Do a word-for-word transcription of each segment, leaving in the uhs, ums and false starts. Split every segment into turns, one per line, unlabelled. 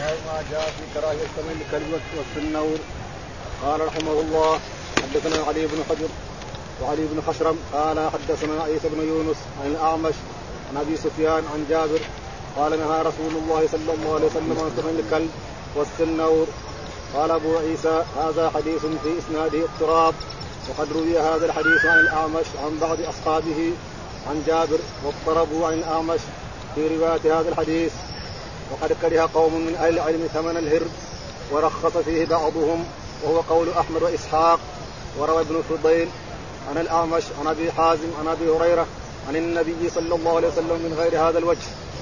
ما جاء في كراهية ثمن الكلب والسنور. قال رحمه الله حدثنا علي بن حجر وعلي بن خشرم قال حدثنا عيسى بن يونس عن الأعمش عن أبي سفيان عن جابر قال نهى رسول الله صلى الله عليه وسلم عن ثمن الكلب والسنور. قال أبو عيسى هذا حديث في إسناده اضطراب، وقد روي هذا الحديث عن الأعمش عن بعض أصحابه عن جابر، واضطربوا عن الأعمش في رواية هذا الحديث. وقد كره قوم من أهل العلم ثمن الهر ورخص فيه بعضهم، وهو قول أحمد وإسحاق. وروى ابن فضيل عن الأعمش عن أبي حازم عن أبي هريرة عن النبي صلى الله عليه وسلم من غير هذا الوجه.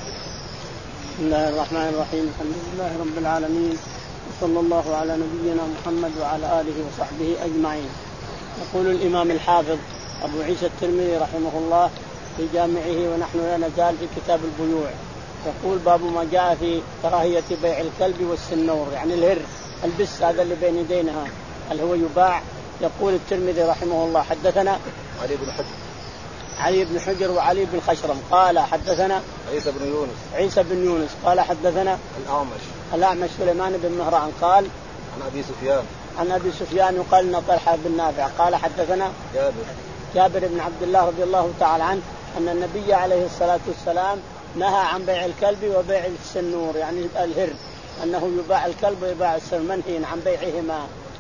بسم الله الرحمن الرحيم. الحمد لله رب العالمين، وصلى الله على نبينا محمد وعلى آله وصحبه أجمعين. يقول الإمام الحافظ أبو عيسى الترمذي رحمه الله في جامعه، ونحن لا نزال في كتاب البيوع، يقول باب ما جاء في كراهية بيع الكلب والسنور، يعني الهر البس هذا اللي بين يدينها اللي هو يباع. يقول الترمذي رحمه الله حدثنا
علي بن حجر
علي بن حجر وعلي بن خشرم قال حدثنا
عيسى بن يونس
عيسى بن يونس قال حدثنا
الأعمش
الأعمش سليمان بن مهران قال
عن أبي سفيان
عن أبي سفيان يقال إن طلحة بن نافع قال حدثنا
جابر
جابر بن عبد الله رضي الله تعالى عنه أن النبي عليه الصلاة والسلام نهى عن بيع الكلب وبيع السنور، يعني الهر، أنه يباع الكلب ويباع السنور، منهي عن بيعهما،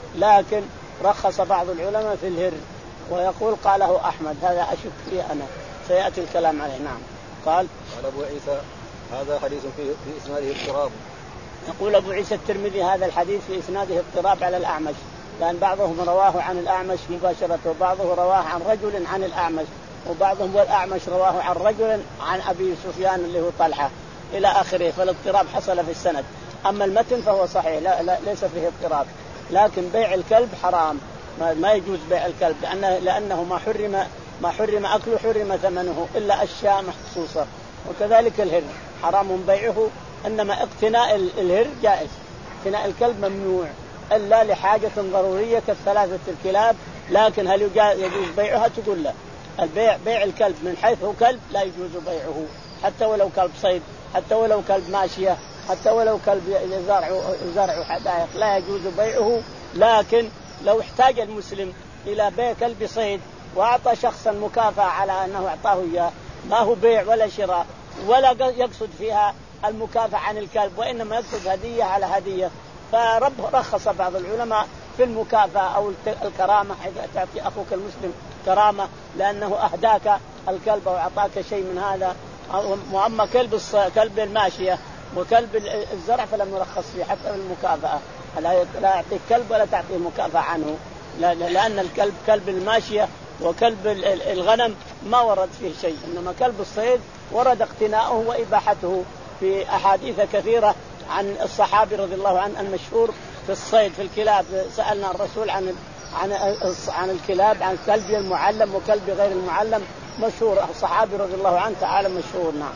لكن رخص بعض العلماء في الهر. ويقول قاله أحمد، هذا أشك فيه أنا، سيأتي الكلام عليه. نعم. قال
قال أبو عيسى هذا حديث في, في إسناده اضطراب.
يقول أبو عيسى الترمذي هذا الحديث في إسناده اضطراب على الأعمش، لأن بعضهم رواه عن الأعمش مباشرة، وبعضه رواه عن رجل عن الأعمش، وبعضهم والأعمش رواه عن رجل عن أبي سفيان اللي هو طلحة إلى آخره، فالاضطراب حصل في السند. أما المتن فهو صحيح، لا, لا ليس فيه اضطراب، لكن بيع الكلب حرام، ما يجوز بيع الكلب، لأنه, لأنه ما حرم ما حرم أكله حرم ثمنه إلا أشياء مخصوصة. وكذلك الهر حرام بيعه، إنما اقتناء الهر جائز، اقتناء الكلب ممنوع إلا لحاجة ضرورية كالثلاثة الكلاب، لكن هل يجوز بيعها؟ تقول لا. البيع بيع الكلب من حيث هو كلب لا يجوز بيعه، حتى ولو كلب صيد، حتى ولو كلب ماشية، حتى ولو كلب زرع زرع حدائق لا يجوز بيعه. لكن لو احتاج المسلم إلى بيع كلب صيد وأعطى شخصا مكافأة على أنه أعطاه إياه، ما هو بيع ولا شراء ولا يقصد فيها المكافأة عن الكلب، وإنما يقصد هدية على هدية، فرب رخص بعض العلماء في المكافأة أو الكرامة، إذا تعطي أخوك المسلم كرامة لأنه أهداك الكلب أو أعطاك شيء من هذا. وأما كلب كلب الماشية وكلب الزرع فلم يرخص فيه حتى المكافأة، لا يعطيك كلب ولا تعطيه مكافأة عنه، لأن الكلب كلب الماشية وكلب الغنم ما ورد فيه شيء، إنما كلب الصيد ورد اقتناؤه وإباحته في أحاديث كثيرة عن الصحابي رضي الله عنه المشهور في الصيد في الكلاب. سألنا الرسول عن عن عن الكلاب، عن كلب المعلم وكلب غير المعلم، مشهور الصحابي رضي الله عنه تعالى مشهور. نعم.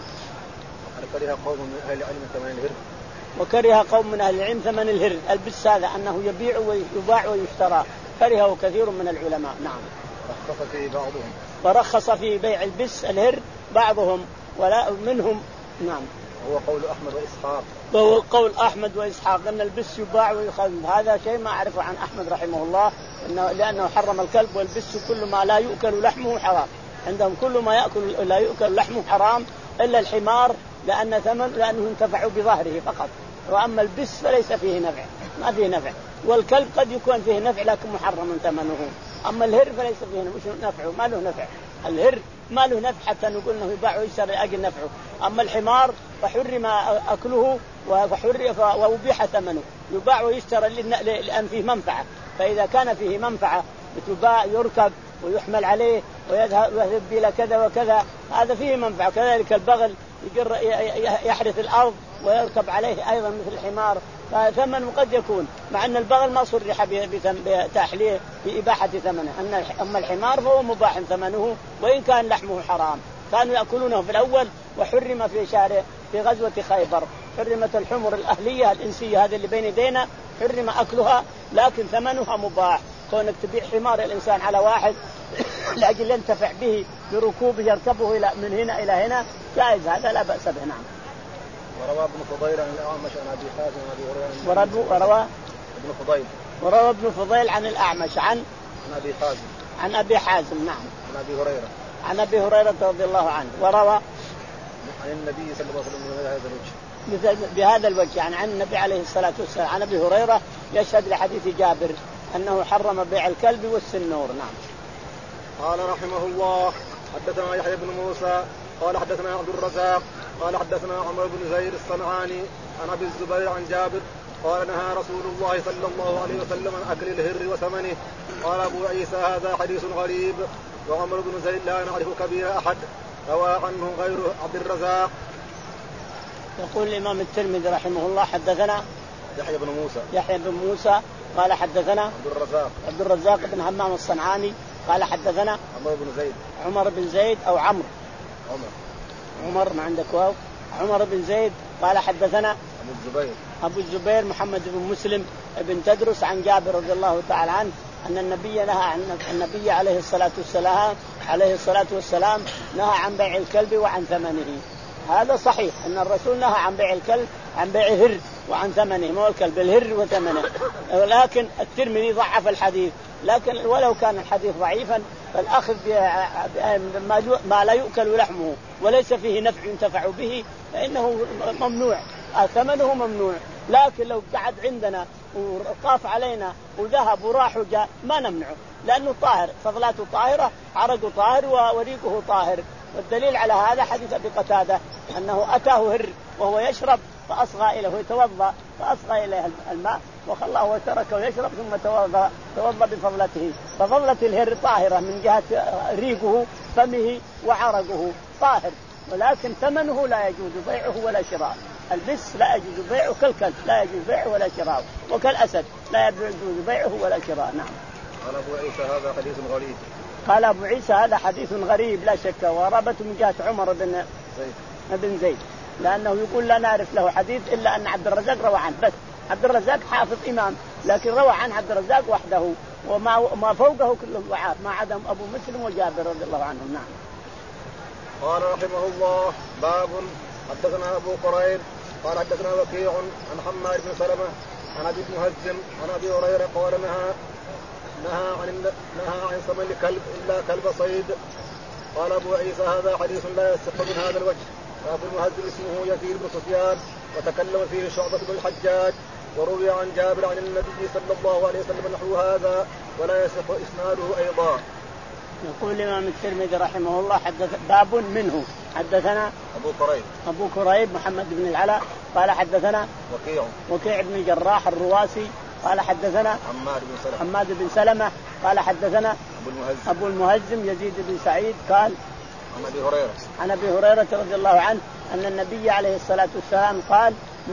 وكره قوم من أهل العلم ثمن الهر
وكره قوم من أهل العلم ثمن الهر، البس هذا أنه يبيع ويباع ويشترى، كرهه كثير من العلماء. نعم.
رخص فيه بعضهم
ورخص في بيع البس الهر بعضهم ولا منهم. نعم.
هو قول أحمد وإسحاق
وهو قول أحمد وإسحاق أن البس يباع ويخذ، هذا شيء ما أعرفه عن أحمد رحمه الله، إنه لأنه حرم الكلب والبس، كل ما لا يؤكل لحمه حرام عندهم، كل ما يأكل لا يؤكل لحمه حرام إلا الحمار، لأن ثمن لأنه ينتفع بظهره فقط، وأما البس فليس فيه نفع، ما فيه نفع، والكلب قد يكون فيه نفع لكن محرم ثمنه، أما الهر فليس فيه نفع، ما له نفع، الهر ما له نفع حتى نقول انه يباع ويشتري لاجل نفعه، اما الحمار فحرم اكله وحرم وابيح ثمنه، يباع ويشتري لان فيه منفعه، فاذا كان فيه منفعه يتباع يركب ويحمل عليه ويذهب الى كذا وكذا، هذا فيه منفعه. كذلك البغل يجر يحرث الارض ويركب عليه ايضا مثل الحمار، فثمن قد يكون، مع ان البغل ما صرح بتحليه بإباحة ثمنه، أما الحمار فهو مباح ثمنه وإن كان لحمه حرام. كانوا يأكلونه في الأول وحرم في شارع في غزوة خيبر، حرمت الحمر الأهلية الإنسية هذه اللي بين يدينا حرم أكلها، لكن ثمنها مباح. كونك تبيع حمار الإنسان على واحد لأجل ينتفع به بركوبه يركبه إلى من هنا إلى هنا جائز، هذا لا بأس به. نعم.
وروى ابن فضيل عن الأعمش عن أبي حازم عن أبي هريرة.
وروى
ابن فضيل
وروى ابن فضيل عن الأعمش عن
عن أبي حازم
عن أبي حازم نعم
عن أبي هريرة
عن أبي هريرة رضي الله عنه. وروى
عن النبي صلى الله عليه وسلم بهذا الوجه
بهذا الوجه يعني عن النبي عليه الصلاة والسلام عن أبي هريرة يشهد لحديث جابر أنه حرم بيع الكلب والسنور. نعم.
قال رحمه الله حدثنا يحيى بن موسى قال حدثنا عبد الرزاق قال حدثنا عمرو بن زيد الصنعاني عن أبي الزبير عن جابر قال نهى رسول الله صلى الله عليه وسلم عن أكل الهر وثمنه. قال أبو عيسى هذا حديث غريب وعمرو بن زيد لا نعرف كبير أحد روى عنه غير عبد الرزاق.
يقول الإمام الترمذي رحمه الله حدثنا
يحيى بن موسى
يحيى بن موسى قال حدثنا
عبد الرزاق
عبد الرزاق بن همام الصنعاني قال حدثنا
عمرو بن زيد
عمر بن زيد أو عمرو
عمر
عمر ما عندك واو عمر بن زيد قال حدثنا
أبو الزبير
أبو الزبير محمد بن مسلم بن تدرس عن جابر رضي الله تعالى عنه أن النبي نهى عن النبي عليه الصلاة والسلام عليه الصلاة والسلام نهى عن بيع الكلب وعن ثمنه. هذا صحيح أن الرسول نهى عن بيع الكلب عن بيع هر وعن ثمنه مو الكلب الهر وثمنه. ولكن الترمذي ضعف الحديث لكن ولو كان الحديث ضعيفا فالأخذ ما لا يؤكل لحمه وليس فيه نفع ينتفع به فإنه ممنوع ثمنه ممنوع. لكن لو قعد عندنا وقاف علينا وذهب وراح وجاء ما نمنعه لأنه طاهر فضلاته طاهرة عرقه طاهر وريقه طاهر. والدليل على هذا حديث أبي قتادة أنه أتاه هر وهو يشرب فأصغى إليه ويتوضأ فأصغى إليه الماء وخلاه وتركه يشرب ثم توضأ توضأ بفضلته. ففضلة الهر طاهرة من جهة ريقه فمه وعرقه طاهر ولكن ثمنه لا يجوز بيعه ولا شراءه. البس لا يجوز بيعه كالكلب لا يجوز بيعه ولا شراءه وكالأسد لا يجوز بيعه ولا شراءه. نعم.
قال أبو عيسى هذا حديث غريب
قال أبو عيسى هذا حديث غريب لا شك ورابته من جهة عمر بن
زيد
بن زيد لأنه يقول لا نعرف له حديث إلا أن عبد الرزاق روى عنه بس. عبد الرزاق حافظ إمام لكن روى عن عبد الرزاق وحده وما ما فوقه كله ضعاف ما عدا أبو مسلم وجابر رضي الله عنهم. نعم.
قال رحمه الله باب حدثنا أبو قريب قال حدثنا وكيع عن حماد بن سلمة عن أبي مهزم عن أبي هريرة قال نهى نهى عن نهى عن ثمن الكلب إلا كلب صيد. قال أبو عيسى هذا حديث لا يصح من هذا الوجه. أبو المهزم اسمه يزيد بن سفيان وتكلم فيه شعبة بن الحجاج وروي عن جابر عن النبي صلى الله عليه وسلم نحو هذا ولا يصح إسناده أيضا.
يقول الإمام الترمذي رحمه الله حدث باب منه حدثنا
أبو قريب
أبو قريب محمد بن العلاء قال حدثنا
وكيع
وكيع بن الجراح الرواسي قال حدثنا
حماد بن سلمة
حماد بن سلمة قال حدثنا
أبو المهزم
أبو المهزم يزيد بن سعيد قال
عن أبي هريرة
عن أبي هريرة رضي الله عنه أن النبي عليه الصلاة والسلام قال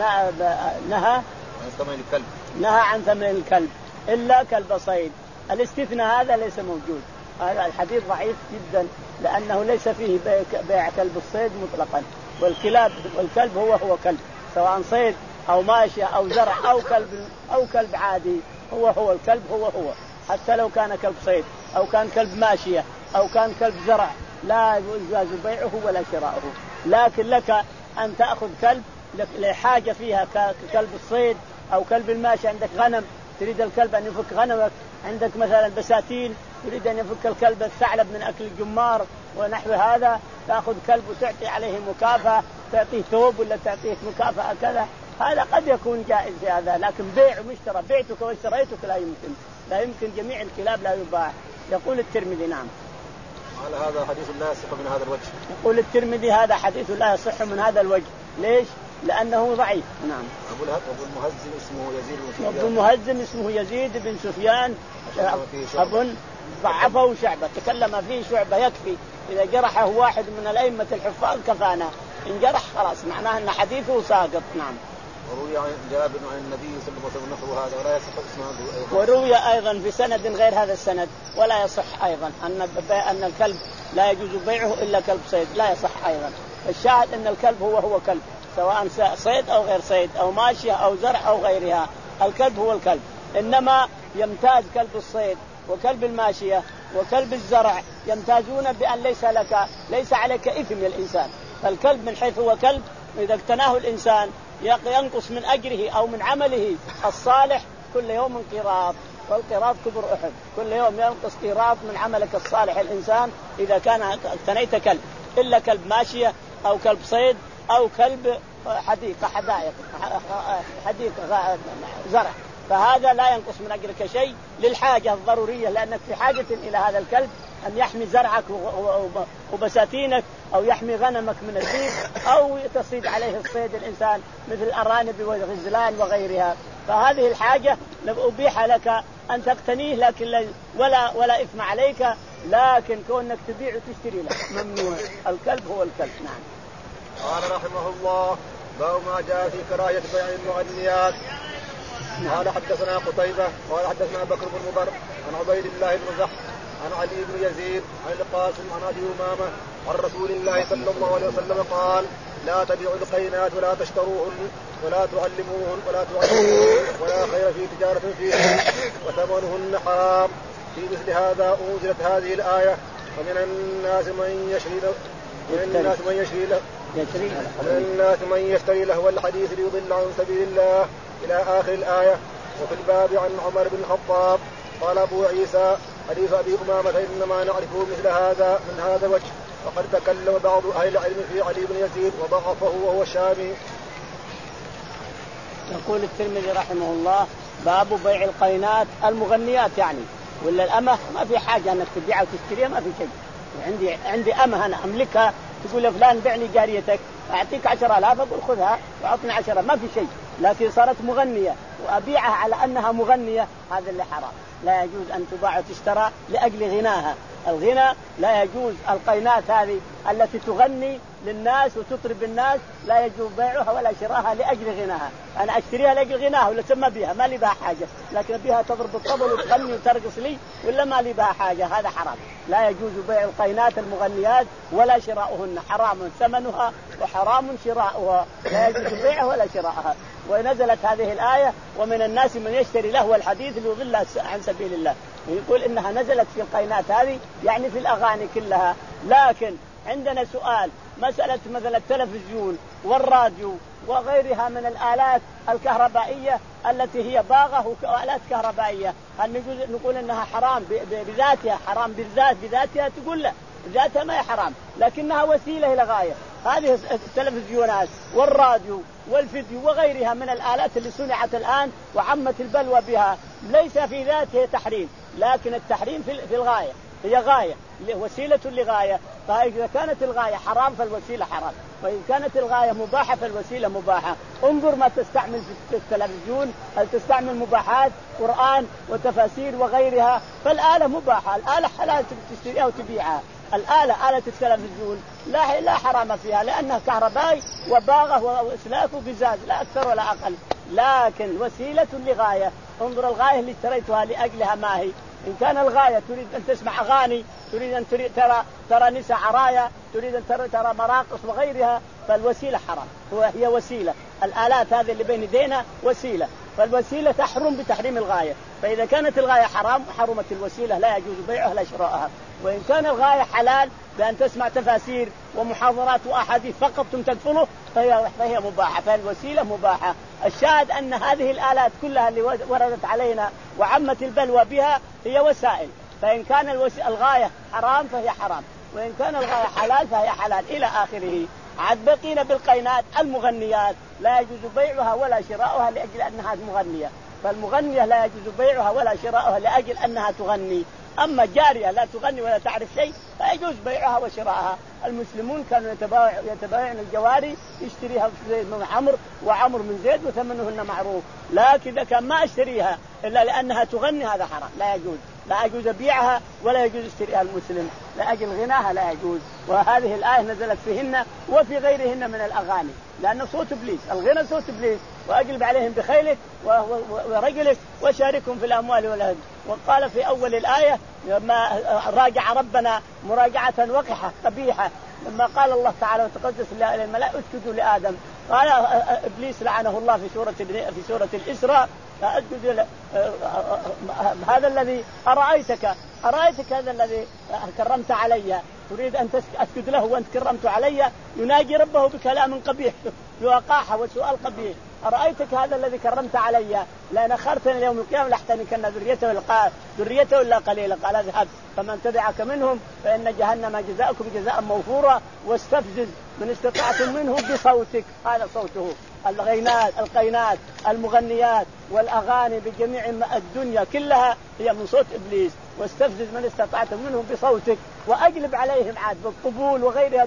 نهى
عن ثمن الكلب
نهى عن ثمن الكلب إلا كلب صيد. الاستثناء هذا ليس موجود. هذا الحديث ضعيف جدا لأنه ليس فيه بيع كلب الصيد مطلقا والكلاب والكلب هو هو كلب سواء صيد أو ماشية أو زرع أو كلب أو كلب عادي هو هو الكلب هو هو حتى لو كان كلب صيد أو كان كلب ماشية أو كان كلب زرع لا يجوز بيعه ولا شراؤه. لكن لك أن تأخذ كلب لحاجة فيها ككلب الصيد أو كلب الماشية. عندك غنم تريد الكلب أن يفك غنمك عندك مثلا بساتين تريد أن يفك الكلب الثعلب من أكل الجمار ونحو هذا تأخذ كلب وتعطي عليه مكافأة تعطيه ثوب ولا تعطيه مكافأة كذا هذا قد يكون جائز في هذا. لكن بيع ومشترى بيعتك واشتريتك لا يمكن لا يمكن جميع الكلاب لا يباع. يقول الترمذي نعم
قال هذا حديث لا يصح من هذا الوجه.
يقول الترمذي هذا حديث لا يصح من هذا الوجه. ليش؟ لأنه ضعيف. نعم.
أبو المهزم اسمه يزيد بن سفيان.
أبو المهزم اسمه يزيد بن سفيان أبو ضعفه شعبة تكلم فيه شعبة يكفي إذا جرحه واحد من الأئمة الحفاظ كفانا إن جرح خلاص معناه أن حديثه ساقط. نعم.
وروي عن جابر عن النبي صلى الله عليه وسلم نحو هذا ولا يصح اسناده أيضا.
وروي أيضا في سند غير هذا السند ولا يصح أيضا أن أن الكلب لا يجوز بيعه إلا كلب صيد لا يصح أيضا. الشاهد أن الكلب هو هو كلب سواء صيد أو غير صيد أو ماشية أو زرع أو غيرها الكلب هو الكلب. إنما يمتاز كلب الصيد وكلب الماشية وكلب الزرع يمتازون بأن ليس لك ليس عليك إثم الإنسان. فالكلب من حيث هو كلب إذا اقتناه الإنسان ينقص من أجره أو من عمله الصالح كل يوم قيراط، والقيراط كبر أحد، كل يوم ينقص قيراط من عملك الصالح الإنسان إذا كان اقتنيت كلب، إلا كلب ماشية أو كلب صيد أو كلب حديقة حدائق حديقة زرع، فهذا لا ينقص من أجرك شيء للحاجة الضرورية، لأنك في حاجة إلى هذا الكلب أن يحمي زرعك وبساتينك أو يحمي غنمك من الذئب أو تصيد عليه الصيد الإنسان مثل الأرانب والغزلان وغيرها. فهذه الحاجة أبيح لك أن تقتنيه لكن ولا ولا إثم عليك، لكن كونك تبيع وتشتري له ممنوع. الكلب هو الكلب. نعم.
قال رحمه الله باب ما جاء في كراهية بيع المغنيات. قال حدثنا قتيبة قال حدثنا بكر بن مضر عن عبيد الله بن زحف عن علي بن يزيد عن القاسم عن أبي أمامة عن رسول الله صلى الله عليه وسلم قال لا تبيعوا القينات ولا تشتروهن ولا تعلموهن ولا تعلموهن ولا خير في تجارة فيهن وثمنهن حرام. في مثل هذا أنزلت هذه الآية ومن الناس من يشري من الناس من يشري له من الناس من يشتري له الحديث ليضل عن سبيل الله إلى آخر الآية. وفي الباب عن عمر بن الخطاب قال أبو عيسى حديث أبي أمامة إنما نعرفه مثل هذا من هذا الوجه، وقد تكلم بعض أهل العلم في علي بن يزيد وضعفه وهو الشامي.
يقول الترمذي رحمه الله باب بيع القينات المغنيات، يعني ولا الأمة ما في حاجة أنك تبيعها وتشتريها، ما في شيء. عندي عندي أمة أنا أملكها، تقول لفلان بعني جاريتك أعطيك عشرة آلاف، أقول خذها وأعطني عشرة، ما في شيء. لكن صارت مغنية وأبيعها على أنها مغنية، هذا اللي حرام. لا يجوز أن تباع وتشترى لأجل غناها. الغنى لا يجوز. القينات هذه التي تغني للناس وتطرب الناس لا يجوز بيعها ولا شراها لأجل غناها. أنا أشتريها لأجل غناها ولا سمى بها، ما لي بها حاجة، لكن بها تضرب الطبل وتغني وترقص لي ولا ما لي بها حاجة، هذا حرام. لا يجوز بيع القينات المغنيات ولا شراؤهن، حرام ثمنها وحرام شراؤها، لا يجوز بيعها ولا شراءها. ونزلت هذه الآية ومن الناس من يشتري له الحديث ليضل عن سبيل الله. يقول إنها نزلت في القينات هذه يعني في الأغاني كلها. لكن عندنا سؤال، مسألة مثلا التلفزيون والراديو وغيرها من الآلات الكهربائية التي هي باغة وآلات كهربائية، هل نقول إنها حرام بذاتها؟ حرام بالذات بذاتها؟ تقول لا، ذاتها ما هي حرام، لكنها وسيلة إلى غاية. هذه التلفزيونات والراديو والفيديو وغيرها من الآلات اللي صنعت الآن وعمت البلوى بها ليس في ذاته تحريم، لكن التحريم في الغاية، هي غاية وسيلة لغاية. فإذا كانت الغاية حرام فالوسيلة حرام، وإن كانت الغاية مباحة فالوسيلة مباحة. انظر ما تستعمل في التلفزيون، هل تستعمل مباحات قرآن وتفاسير وغيرها، فالآلة مباحة، الآلة حلال تشتريها وتبيعها. الآلة آلة التلفزيون لا لا حرام فيها لأنها كهربائي وباغة وإسلاك وقزاز لا أكثر ولا أقل، لكن وسيلة لغاية. انظر الغاية اللي اشتريتها لأجلها ما هي. إن كان الغاية تريد أن تسمع أغاني، تريد أن تريد ترى ترى نساء عرايا، تريد أن ترى ترى مراقص وغيرها، فالوسيلة حرام، هي وسيلة. الآلات هذه اللي بين يدينا وسيلة، فالوسيلة تحرم بتحريم الغاية. فإذا كانت الغاية حرام حرمت الوسيلة، لا يجوز بيعها لا شراءها. وإن كان الغاية حلال بأن تسمع تفاسير ومحاضرات وأحاديث فقط تكفله فهي فهي مباحة، فالوسيلة مباحة. الشاهد أن هذه الآلات كلها اللي وردت علينا وعمت البلوى بها هي وسائل، فإن كان الغاية حرام فهي حرام، وإن كان الغاية حلال فهي حلال إلى آخره. عاد بقينا بالقينات المغنيات لا يجوز بيعها ولا شراؤها لأجل أنها مغنية، فالمغنية لا يجوز بيعها ولا شراؤها لأجل أنها تغني. أما جارية لا تغني ولا تعرف شيء فيجوز بيعها وشراءها. المسلمون كانوا يتبايعون الجواري، يشتريها زيد من عمرو وعمرو من زيد وثمنهن معروف، لكن إذا كان ما اشتريها إلا لأنها تغني هذا حرام، لا يجوز، لا يجوز بيعها ولا يجوز اشتريها المسلم لأجل غناها، لا يجوز. وهذه الآية نزلت فيهن وفي غيرهن من الأغاني، لأنه صوت إبليس، الغنى صوت إبليس. وأجلب عليهم بخيلك ورجلك وشاركهم في الأموال والأهل. وقال في أول الآية لما راجع ربنا مراجعة وقحة قبيحة، لما قال الله تعالى وتقدس للملائكة اسجدوا لآدم، قال إبليس لعنه الله في سورة في سورة الإسراء اسجد هذا الذي أرأيتك أرأيتك هذا الذي كرمت علي تريد أن أسجد له وأنت كرمت علي يناجي ربه بكلام قبيح وقاحة وسؤال قبيح. أرأيتك هذا الذي كرمت علي لأن أخرتني يوم القيامة لاحتنكن ذريته ذريته إلا قليلا. قال اذهب فمن تبعك منهم فإن جهنم جزاؤكم جزاء موفورا واستفزز من استطعتم منه بصوتك. هذا صوته. الغينات القينات المغنيات والأغاني بجميع الدنيا كلها هي من صوت إبليس. واستفزز من استطعتم منهم بصوتك وأجلب عليهم عاد بالطبول وغيرها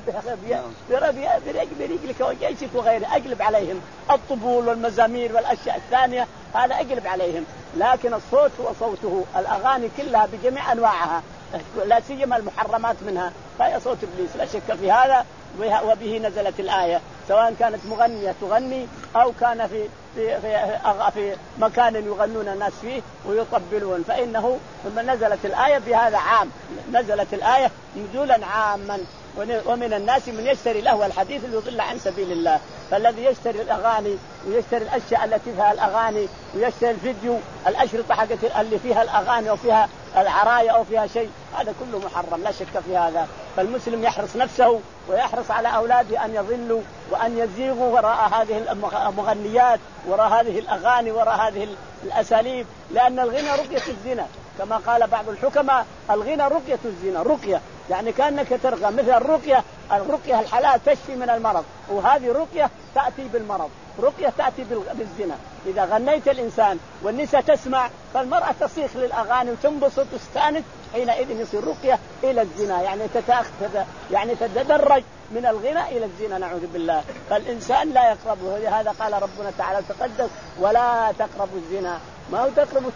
برجلك وجيشك وغيرها. أجلب عليهم الطبول والمزامير والأشياء الثانية هذا أجلب عليهم. لكن الصوت هو صوته. الأغاني كلها بجميع أنواعها لا سيما المحرمات منها فهي صوت إبليس لا شك في هذا. وبه نزلت الآية سواء كانت مغنية تغني أو كان في في في, في مكان يغنون الناس فيه ويطبلون فإنه ثم نزلت الآية بهذا عام. نزلت الآية نزولا عاما. ومن الناس من يشتري له الحديث ليضل عن سبيل الله. فالذي يشتري الأغاني ويشتري الأشياء التي فيها الأغاني ويشتري الفيديو الأشرطة حقت اللي فيها الأغاني أو فيها العراية أو فيها شيء هذا كله محرم لا شك في هذا. فالمسلم يحرص نفسه ويحرص على أولاده أن يضلوا وأن يزيغوا وراء هذه المغنيات وراء هذه الأغاني وراء هذه الأساليب. لأن الغنى رقية الزنا كما قال بعض الحكماء. الغنى رقية الزنا. رقية يعني كأنك ترقى مثل الرقية. الرقية الحلال تشفي من المرض وهذه رقية تأتي بالمرض. رقية تأتي بالزنا. إذا غنيت الإنسان والنساء تسمع فالمرأة تصيخ للأغاني وتنبسط وتستأنس حينئذ يصير رقية إلى الزنا. يعني تتأخذ يعني تتدرج من الغنى إلى الزنا نعوذ بالله. فالإنسان لا يقربه. هذا قال ربنا تعالى تقدس ولا تقربوا الزنا. ما هو تقربوا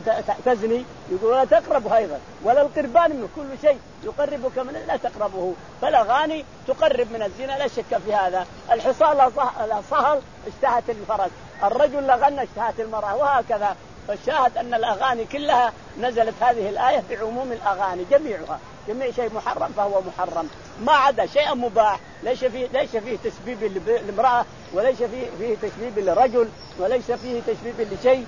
تزني يقول ولا تقربوا أيضا ولا القربان منه كل شيء يقربك من لا تقربه. فالأغاني تقرب من الزنا لا شك في هذا. الحصان لا صهل اشتهت الفرس. الرجل لا غنى اشتهت المرأة وهكذا. فالشاهد أن الأغاني كلها نزلت هذه الآية بعموم الأغاني جميعها. جميع شيء محرم فهو محرم ما عدا شيء مباح. ليس فيه ليس فيه تسبيب للامرأة وليس فيه فيه تسبيب للرجل وليس فيه تسبيب لشيء.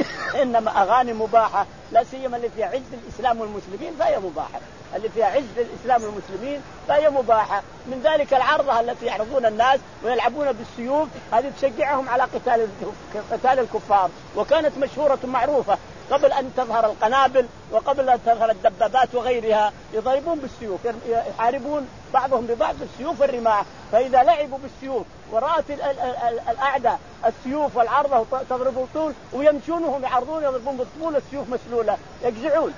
إنما أغاني مباحة لا سيما اللي فيها عز الإسلام والمسلمين فهي مباحة. اللي فيها عز الإسلام والمسلمين فهي مباحة. من ذلك العرضة التي يعرضون الناس ويلعبون بالسيوف هذه تشجعهم على قتال قتال الكفار. وكانت مشهورة معروفة قبل أن تظهر القنابل وقبل أن تظهر الدبابات وغيرها. يضربون بالسيوف يحاربون بعضهم ببعض بالسيوف والرماح. فإذا لعبوا بالسيوف ورأت الأعداء السيوف والعرضة تضرب الطول ويمشونهم يعرضون يضربون بالطول السيوف مسلولة يجزعون.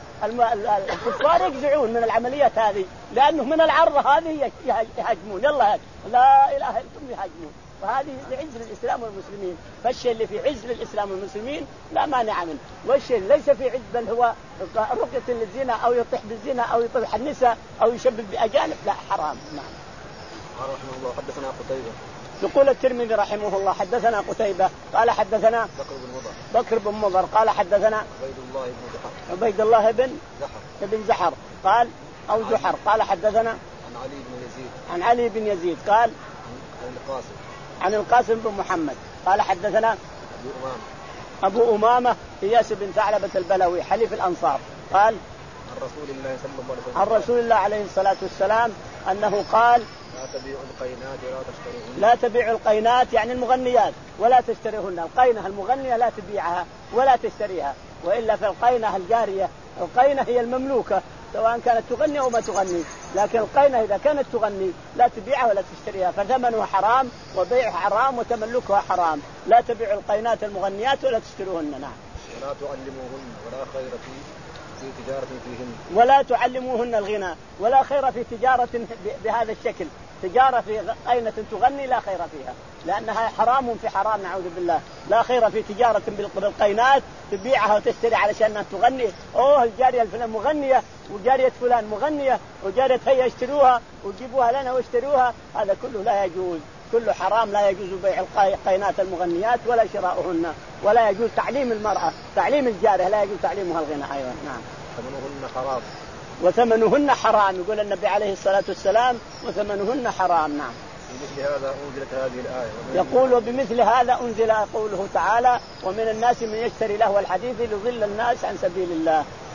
الكفار يجزعون من العمليات هذه لأنه من العرضة هذه يهاجمون. يلا هاجم لا إله إلا الله يهاجمون. وهذه لعز للإسلام والمسلمين. فالشيء اللي في عز للإسلام والمسلمين لا مانع منه. والشيء ليس في عز بل هو رقية للزنا أو يطيح بالزنا أو يطيح النساء أو يشبه بأجانب لا حرام. نعم.
قال رحمه الله حدثنا قتيبة.
يقول الترمذي رحمه الله حدثنا قتيبة قال حدثنا
بكر بن مضر
بكر بن مضر قال حدثنا
عبيد الله بن زحر
عبيد الله بن
زحر
بن زحر قال أو زحر قال حدثنا
عن علي بن يزيد
عن علي بن يزيد قال
عن القاسم
عن القاسم بن محمد قال حدثنا
أبو أمامة
أبو أمامة إياس بن ثعلبة البلوي حليف الأنصار قال
عن رسول الله صلى الله عليه وسلم
عن رسول الله عليه الصلاة والسلام أنه قال
لا تبيعوا القينات ولا تشتريهن.
لا تبيعوا القينات يعني المغنيات ولا تشتريهن. القينة المغنية لا تبيعها ولا تشتريها. وإلا في القينة الجارية. القينة هي المملوكة سواء كانت تغني أو ما تغني. لكن القينة إذا كانت تغني لا تبيعها ولا تشتريها فثمنها حرام وبيعها حرام وتملكها حرام. لا تبيعوا القينات المغنيات ولا تشتروهن. نعم.
ولا تعلموهن ولا خير في في تجارة فيهن.
ولا تعلموهن الغنى ولا خير في تجارة بهذا الشكل. تجارة في قينة تغني لا خير فيها لأنها حرام في حرام نعوذ بالله. لا خير في تجارة بالقينات تبيعها وتشتري علشان تغني. أوه الجارية الفلان مغنية وجارية فلان مغنية وجارية هي يشتروها ويجيبوها لنا ويشتروها. هذا كله لا يجوز. كله حرام. لا يجوز بيع القينات المغنيات ولا شراؤهن ولا يجوز تعليم المرأة. تعليم الجارية لا يجوز تعليمها الغنى أيضا. نعم.
ثمنهن حرام
وثمنهن حرام. يقول النبي عليه الصلاة والسلام وثمنهن حرام. نعم.
بمثل هذا أنزلت هذه الآية.
يقول وبمثل هذا أنزل قوله تعالى ومن الناس من يشتري له الحديث ليضل الناس عن سبيل الله.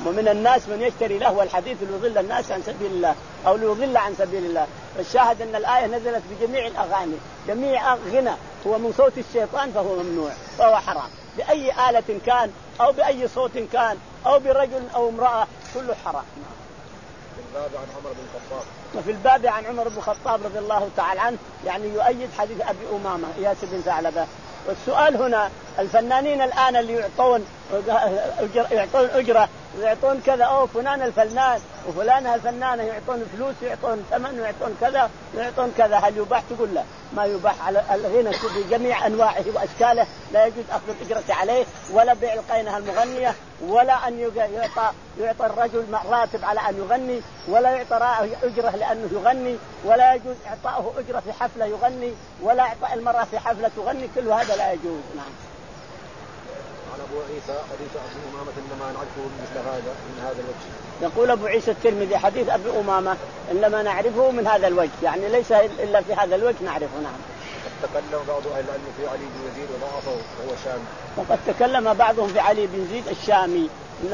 ومن الناس من يشتري لهو الحديث ليضل الناس عن سبيل الله أو ليضل عن سبيل الله. فالشاهد أن الآية نزلت بجميع الأغاني، جميع غنى هو من صوت الشيطان فهو ممنوع فهو حرام، بأي آلة كان أو بأي صوت كان أو برجل أو امرأة كله حرام.
في الباب عن عمر بن الخطاب
وفي الباب عن عمر بن الخطاب رضي الله تعالى عنه يعني يؤيد حديث أبي أمامة إياس بن ثعلبة. والسؤال هنا الفنانين الآن اللي يعطون يعطون أجرة ويعطون كذا أو فلان الفنان وفلانة الفنانة يعطون فلوس ويعطون ثمن ويعطون كذا ويعطون كذا، هل يباح؟ تقول لا، ما يباح على الغنى بجميع أنواعه وأشكاله، لا يجوز أخذ الأجرة عليه ولا بيع القينة المغنية ولا أن يعطى يعطى الرجل راتب على أن يغني ولا يعطى أجرة لأنه يغني ولا يجوز إعطاؤه أجرة في حفلة يغني ولا إعطاء المرأة في حفلة تغني، كل هذا لا يجوز. نعم.
عن أبو عيسى حديث أبي أمامة إنما نعرفه مثل هذا من هذا الوجه.
يقول أبو عيسى الترمذي حديث أبي أمامة إنما نعرفه من هذا الوجه، يعني ليس إلا في هذا الوجه نعرفه. نعم.
تكلم بعض أهل العلم في علي بن يزيد وضعفه وهو شامي.
وقد تكلم بعضهم في علي بن يزيد الشامي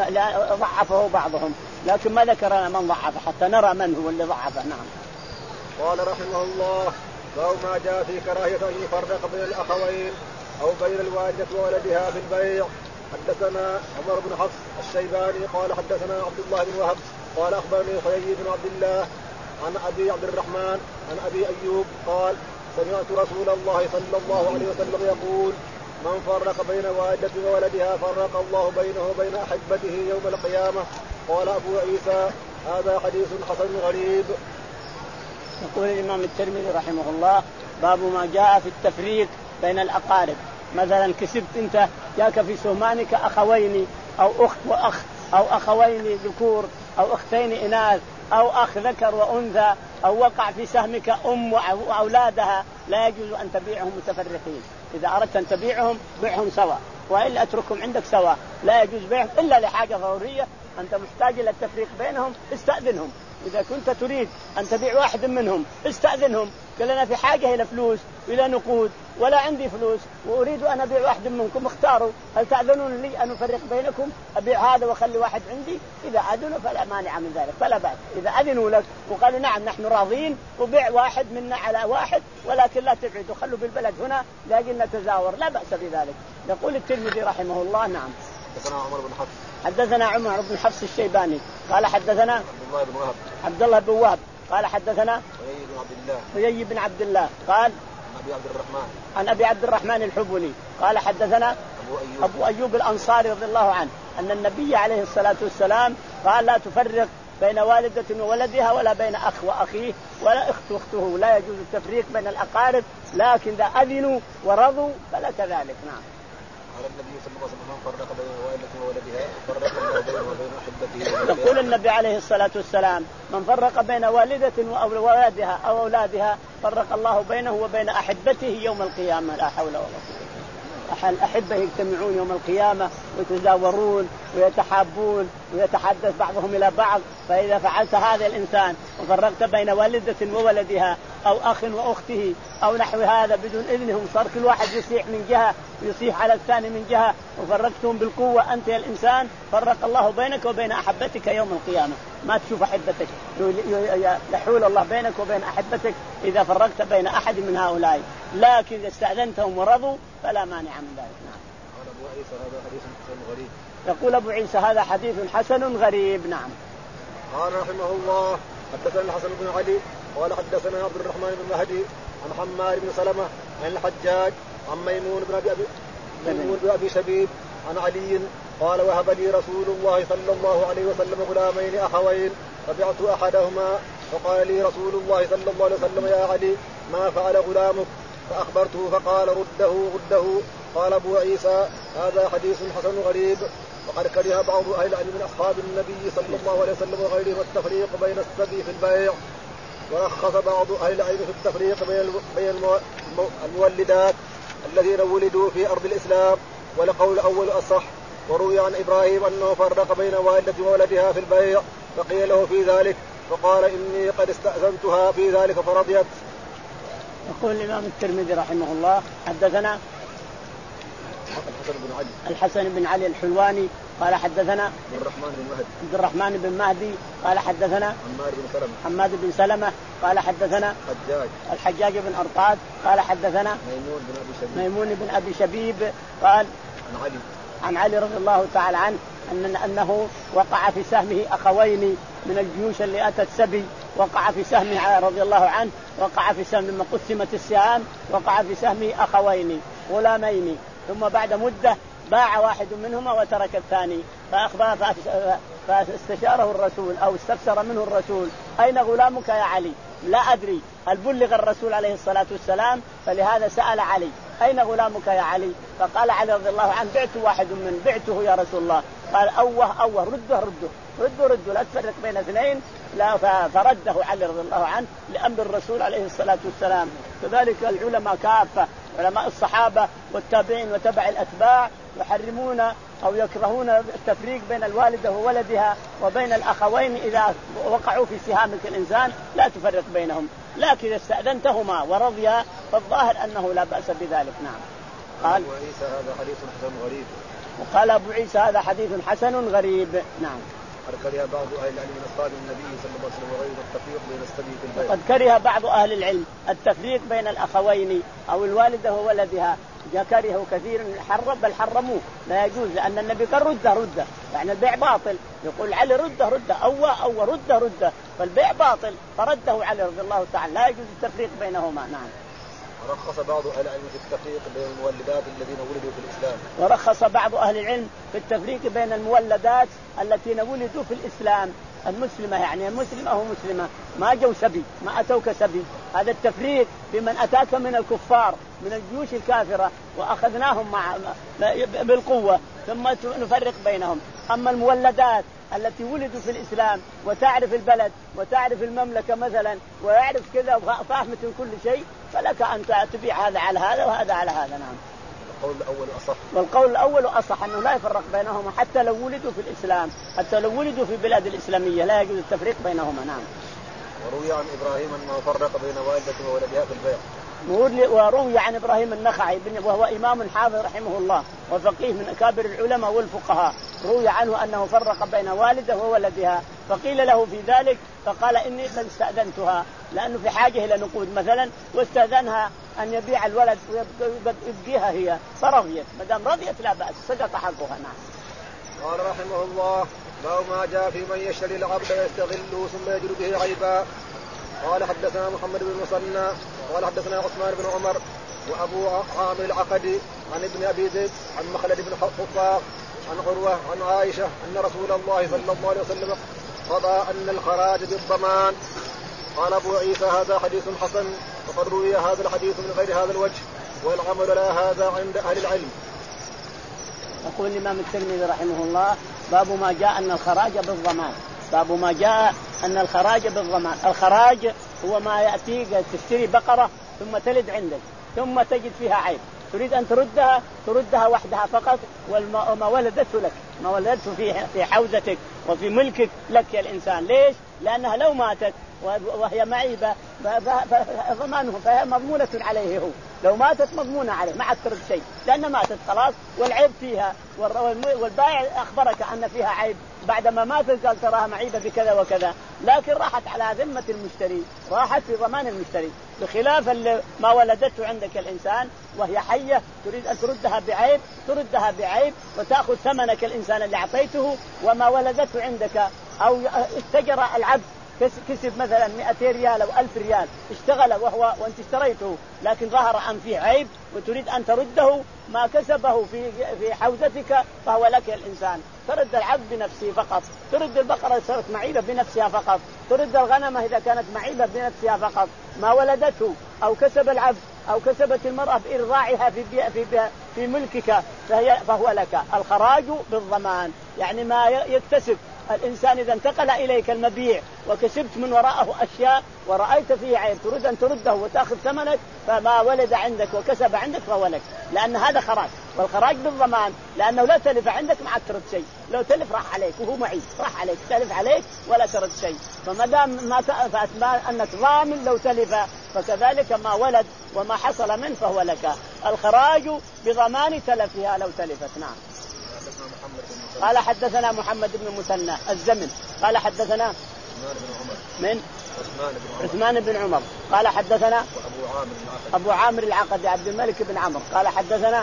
ضعفه بعضهم، لكن ما ذكر من ضعفه حتى نرى من هو اللي ضعفه. نعم.
قال رحمه الله باب ما جاء في كراهية أن يفرق بين الأخوين أو بين الوالدة وولدها في البيع. حدثنا عمر بن حفص الشيباني قال حدثنا عبد الله بن وهب قال أخبرني خيي بن عبد الله عن أبي عبد الرحمن عن أبي أيوب قال سمعت رسول الله صلى الله عليه وسلم يقول من فرق بين والدة وولدها فرق الله بينه وبين أحبته يوم القيامة. قال أبو عيسى هذا حديث حسن غريب.
يقول الإمام الترمذي رحمه الله باب ما جاء في التفريق بين الأقارب. مثلا كسبت أنت جاك في سهمانك أخوين أو أخت وأخ أو أخوين ذكور أو أختين إناث أو أخ ذكر وأنثى أو وقع في سهمك أم وأولادها، لا يجوز أن تبيعهم متفرقين. إذا أردت أن تبيعهم بيعهم سوا وإلا أتركهم عندك سوا، لا يجوز بيعهم إلا لحاجة ضرورية أنت محتاج إلى التفريق بينهم استأذنهم. إذا كنت تريد أن تبيع واحد منهم استأذنهم، قال أنا في حاجة إلى فلوس إلى نقود ولا عندي فلوس وأريد أن أبيع واحد منكم، اختاروا هل تأذنون لي أن أفرق بينكم أبيع هذا وخلي واحد عندي؟ إذا أذنوا فلا مانع من ذلك فلا بأس. إذا أذنوا لك وقالوا نعم نحن راضين وبيع واحد منا على واحد ولكن لا تبعدوا خلوا بالبلد هنا لأجل نتزاور لا بأس بذلك. يقول الترمذي رحمه الله نعم.
حدثنا عمر بن حفص
حدثنا عمر بن حفص الشيباني قال حدثنا
عبد الله بن وهب
عبد الله بن وهب قال حدثنا
خيي بن عبد الله
خيي بن عبد الله قال
عن أبي عبد الرحمن
عن أبي عبد الرحمن الحبلي قال حدثنا
أبو أيوب,
أبو أيوب الأنصاري رضي الله عنه أن النبي عليه الصلاة والسلام قال لا تفرق بين والدة وولدها ولا بين أخ وأخيه ولا أخت واخته، لا يجوز التفريق بين الأقارب، لكن إذا أذنوا ورضوا فلا كذلك. نعم.
قال النبي صلى الله عليه وسلم فرق بين والدته وولدها فرق الله بينه وبين أحبته.
يقول النبي عليه الصلاة والسلام من فرق بين والدة وولدها أو أولادها فرق الله بينه وبين أحبته يوم القيامة. لا حول ولا قوة. الأحبة يجتمعون يوم القيامة ويتزاورون ويتحابون ويتحدث بعضهم إلى بعض. فإذا فعلت هذا الإنسان وفرقت بين والدة وولدها أو أخ وأخته أو نحو هذا بدون إذنهم، صار كل واحد يصيح من جهة ويصيح على الثاني من جهة وفرقتهم بالقوة، أنت يا الإنسان فرق الله بينك وبين أحبتك يوم القيامة، ما تشوف أحبتك، يحول الله بينك وبين أحبتك إذا فرقت بين أحد من هؤلاء. لكن إذا استأذنتهم ورضوا فلا مانع من ذلك. نعم.
قال أبو عيسى هذا حديث حسن غريب.
يقول أبو عيسى هذا حديث حسن غريب. نعم.
قال رحمه الله حدثنا الحسن بن علي قال حدثنا عبد الرحمن بن مهدي عن حمار بن سلمة عن الحجاج عن ميمون بن أبي ميمون بن أبي شبيب عن علي قال وهب لي رسول الله صلى الله عليه وسلم غلامين أخوين فبعت أحدهما فقال لي رسول الله صلى الله عليه وسلم يا علي ما فعل غلامك؟ فأخبرته فقال رده رده. قال أبو عيسى هذا حديث حسن غريب. وقد كره بعض أهل العلم من أصحاب النبي صلى الله عليه وسلم وغيرهم التفريق بين السبي في البيع، ورخص بعض أهل العلم في التفريق بين المولدات الذين ولدوا في أرض الإسلام، ولقول أول أصح. وروي عن إبراهيم أنه فرق بين والدة وولدها في البيع فقيل له في ذلك فقال إني قد استأذنتها في ذلك فرضيت.
يقول الإمام الترمذي رحمه الله حدثنا
الحسن بن علي
الحسن بن علي الحلواني قال حدثنا
عبد الرحمن بن مهدي
عبد الرحمن بن مهدي قال حدثنا
عمار بن سلمة
حماد بن سلمة قال حدثنا
حجاج
الحجاج بن أرطاد قال حدثنا
ميمون بن أبي شبيب
ميمون بن أبي شبيب قال
عن علي
عن علي رضي الله تعالى عنه أن أنه وقع في سهمه أخوين من الجيوش اللي أتت سبي، وقع في سهمه رضي الله عنه وقع في سهم لما قسمت السهام وقع في سهمه أخوين غلامين، ثم بعد مدة باع واحد منهما وترك الثاني، فأخبر فاستشاره الرسول أو استفسر منه الرسول أين غلامك يا علي؟ لا أدري، هل بلغ الرسول عليه الصلاة والسلام؟ فلهذا سأل علي أين غلامك يا علي؟ فقال علي رضي الله عنه بعت واحد من بعته يا رسول الله. قال أوه أوه رده رده رده رده لا تفرق بين اثنين، لا فرده علي رضي الله عنه لأمر الرسول عليه الصلاة والسلام. كذلك العلماء كافة، علماء الصحابة والتابعين وتبع الأتباع يحرمون أو يكرهون التفريق بين الوالدة وولدها وبين الأخوين إذا وقعوا في سهامك الإنسان لا تفرق بينهم، لكن إذا استأذنتهما ورضيا فالظاهر أنه لا بأس بذلك. نعم. قال
أبو عيسى هذا حديث حسن غريب.
وقال أبو عيسى هذا حديث حسن غريب. نعم.
قد كره بعض أهل العلم من أصحاب النبي صلى الله عليه وسلم وغيره التفريق بين السبي في البيع.
قد كره بعض أهل العلم التفريق بين الأخوين أو الوالدة وولدها، كرهه كثير حرم بل حرموه، لا يجوز، لأن النبي قال رده رده، يعني البيع باطل، يقول علي رده رده أو أو رده رده، فالبيع باطل فرده علي رضي الله تعالى، لا يجوز التفريق بينهما. نعم.
ورخص بعض أهل العلم في التفريق بين المولدات الذين ولدوا في الإسلام.
ورخص بعض أهل العلم في التفريق بين المولدات التي ولدوا في الإسلام، المسلمة يعني المسلمة هو مسلمة ما جو سبي ما أتوك سبي، هذا التفريق بمن أتاك من الكفار من الجيوش الكافرة وأخذناهم مع بالقوة ثم نفرق بينهم. أما المولدات التي ولدوا في الإسلام وتعرف البلد وتعرف المملكة مثلا ويعرف كذا وفاهمة كل شيء فلك أن تبيع هذا على هذا وهذا على هذا. نعم.
القول الأول أصح.
والقول الأول أصح أنه لا يفرق بينهما حتى لو ولدوا في الإسلام، حتى لو ولدوا في بلاد الإسلامية لا يجوز التفريق بينهما. نعم.
وروي عن إبراهيم أنه فرق بين والدته وولدها في البيع.
وروي عن إبراهيم النخعي وهو إمام حافظ رحمه الله وفقيه من أكابر العلماء والفقهاء، روي عنه أنه فرق بين والده وولدها، فقيل له في ذلك فقال إني قد استأذنتها لأنه في حاجة إلى نقود مثلا واستأذنها أن يبيع الولد ويبقيها هي فرضيت، ما دام رضيت لا بأس سقط حقها. نعم.
قال رحمه الله باب ما جاء في من يشتري العبد ويستغله ثم يجر به عيبا. قال حدثنا محمد بن المثنى قال حدثنا عثمان بن عمر وأبو عامر العقدي عن ابن أبي زيد عن مخلد بن حفاق عن عروة عن عائشة أن رسول الله صلى الله عليه وسلم قضى أن الخراج بالضمان. قال أبو عيسى هذا حديث حسن وقد روي هذا الحديث من غير هذا الوجه والعمل لا هذا عند أهل العلم.
يقول الإمام الترمذي رحمه الله باب ما جاء أن الخراج بالضمان. باب ما جاء أن الخراج بالضمان. الخراج هو ما يأتيك تشتري بقرة ثم تلد عندك ثم تجد فيها عيب تريد أن تردها تردها وحدها فقط وما ولدته لك ما ولدته في في حوزتك وفي ملكك لك يا الإنسان. ليش؟ لأنها لو ماتت وهي معيبة فضمانه فهي مضمونة عليه، هو لو ماتت مضمونة عليه ما عاد ترد شيء لأن ماتت خلاص والعيب فيها، والبائع أخبرك أن فيها عيب بعدما ماتت قال تراها معيبة بكذا وكذا، لكن راحت على ذمة المشتري، راحت في ضمان المشتري، بخلاف ما ولدته عندك الإنسان وهي حية تريد أن تردها بعيب تردها بعيب وتأخذ ثمنك الإنسان اللي أعطيته وما ولدته عندك. أو استجر العبد كسب مثلا مئتين ريال أو ألف ريال اشتغل وهو وأنت اشتريته لكن ظهر أن فيه عيب وتريد أن ترده ما كسبه في في حوزتك فهو لك الإنسان. ترد العبد بنفسه فقط، ترد البقرة إذا صارت معيبة بنفسها فقط، ترد الغنمة إذا كانت معيبة بنفسها فقط. ما ولدته أو كسب العبد أو كسبت المرأة بإرضاعها في في في ملكك فهي فهو لك. الخراج بالضمان يعني ما يكتسب الإنسان إذا انتقل إليك المبيع وكسبت من وراءه أشياء ورأيت فيه عيب تريد أن ترده وتأخذ ثمنك فما ولد عندك وكسب عندك فهو لك، لأن هذا خراج. والخراج بالضمان لأنه لا تلف عندك ما عاد ترد شيء، لو تلف راح عليك وهو معيب راح عليك تلف عليك ولا ترد شيء، فما دام ما فأثبت أنك ضامن لو تلف فكذلك ما ولد وما حصل منه فهو لك. الخراج بضمان تلفها لو تلفت. نعم.
حدثنا محمد بن مسنى
قال حدثنا محمد بن مسنى الزمن قال حدثنا
عثمان بن عمر
من
عثمان بن عمر
عثمان بن عمر قال حدثنا
أبو عامر العقدي
أبو عامر العقدي عبد الملك بن عمرو قال حدثنا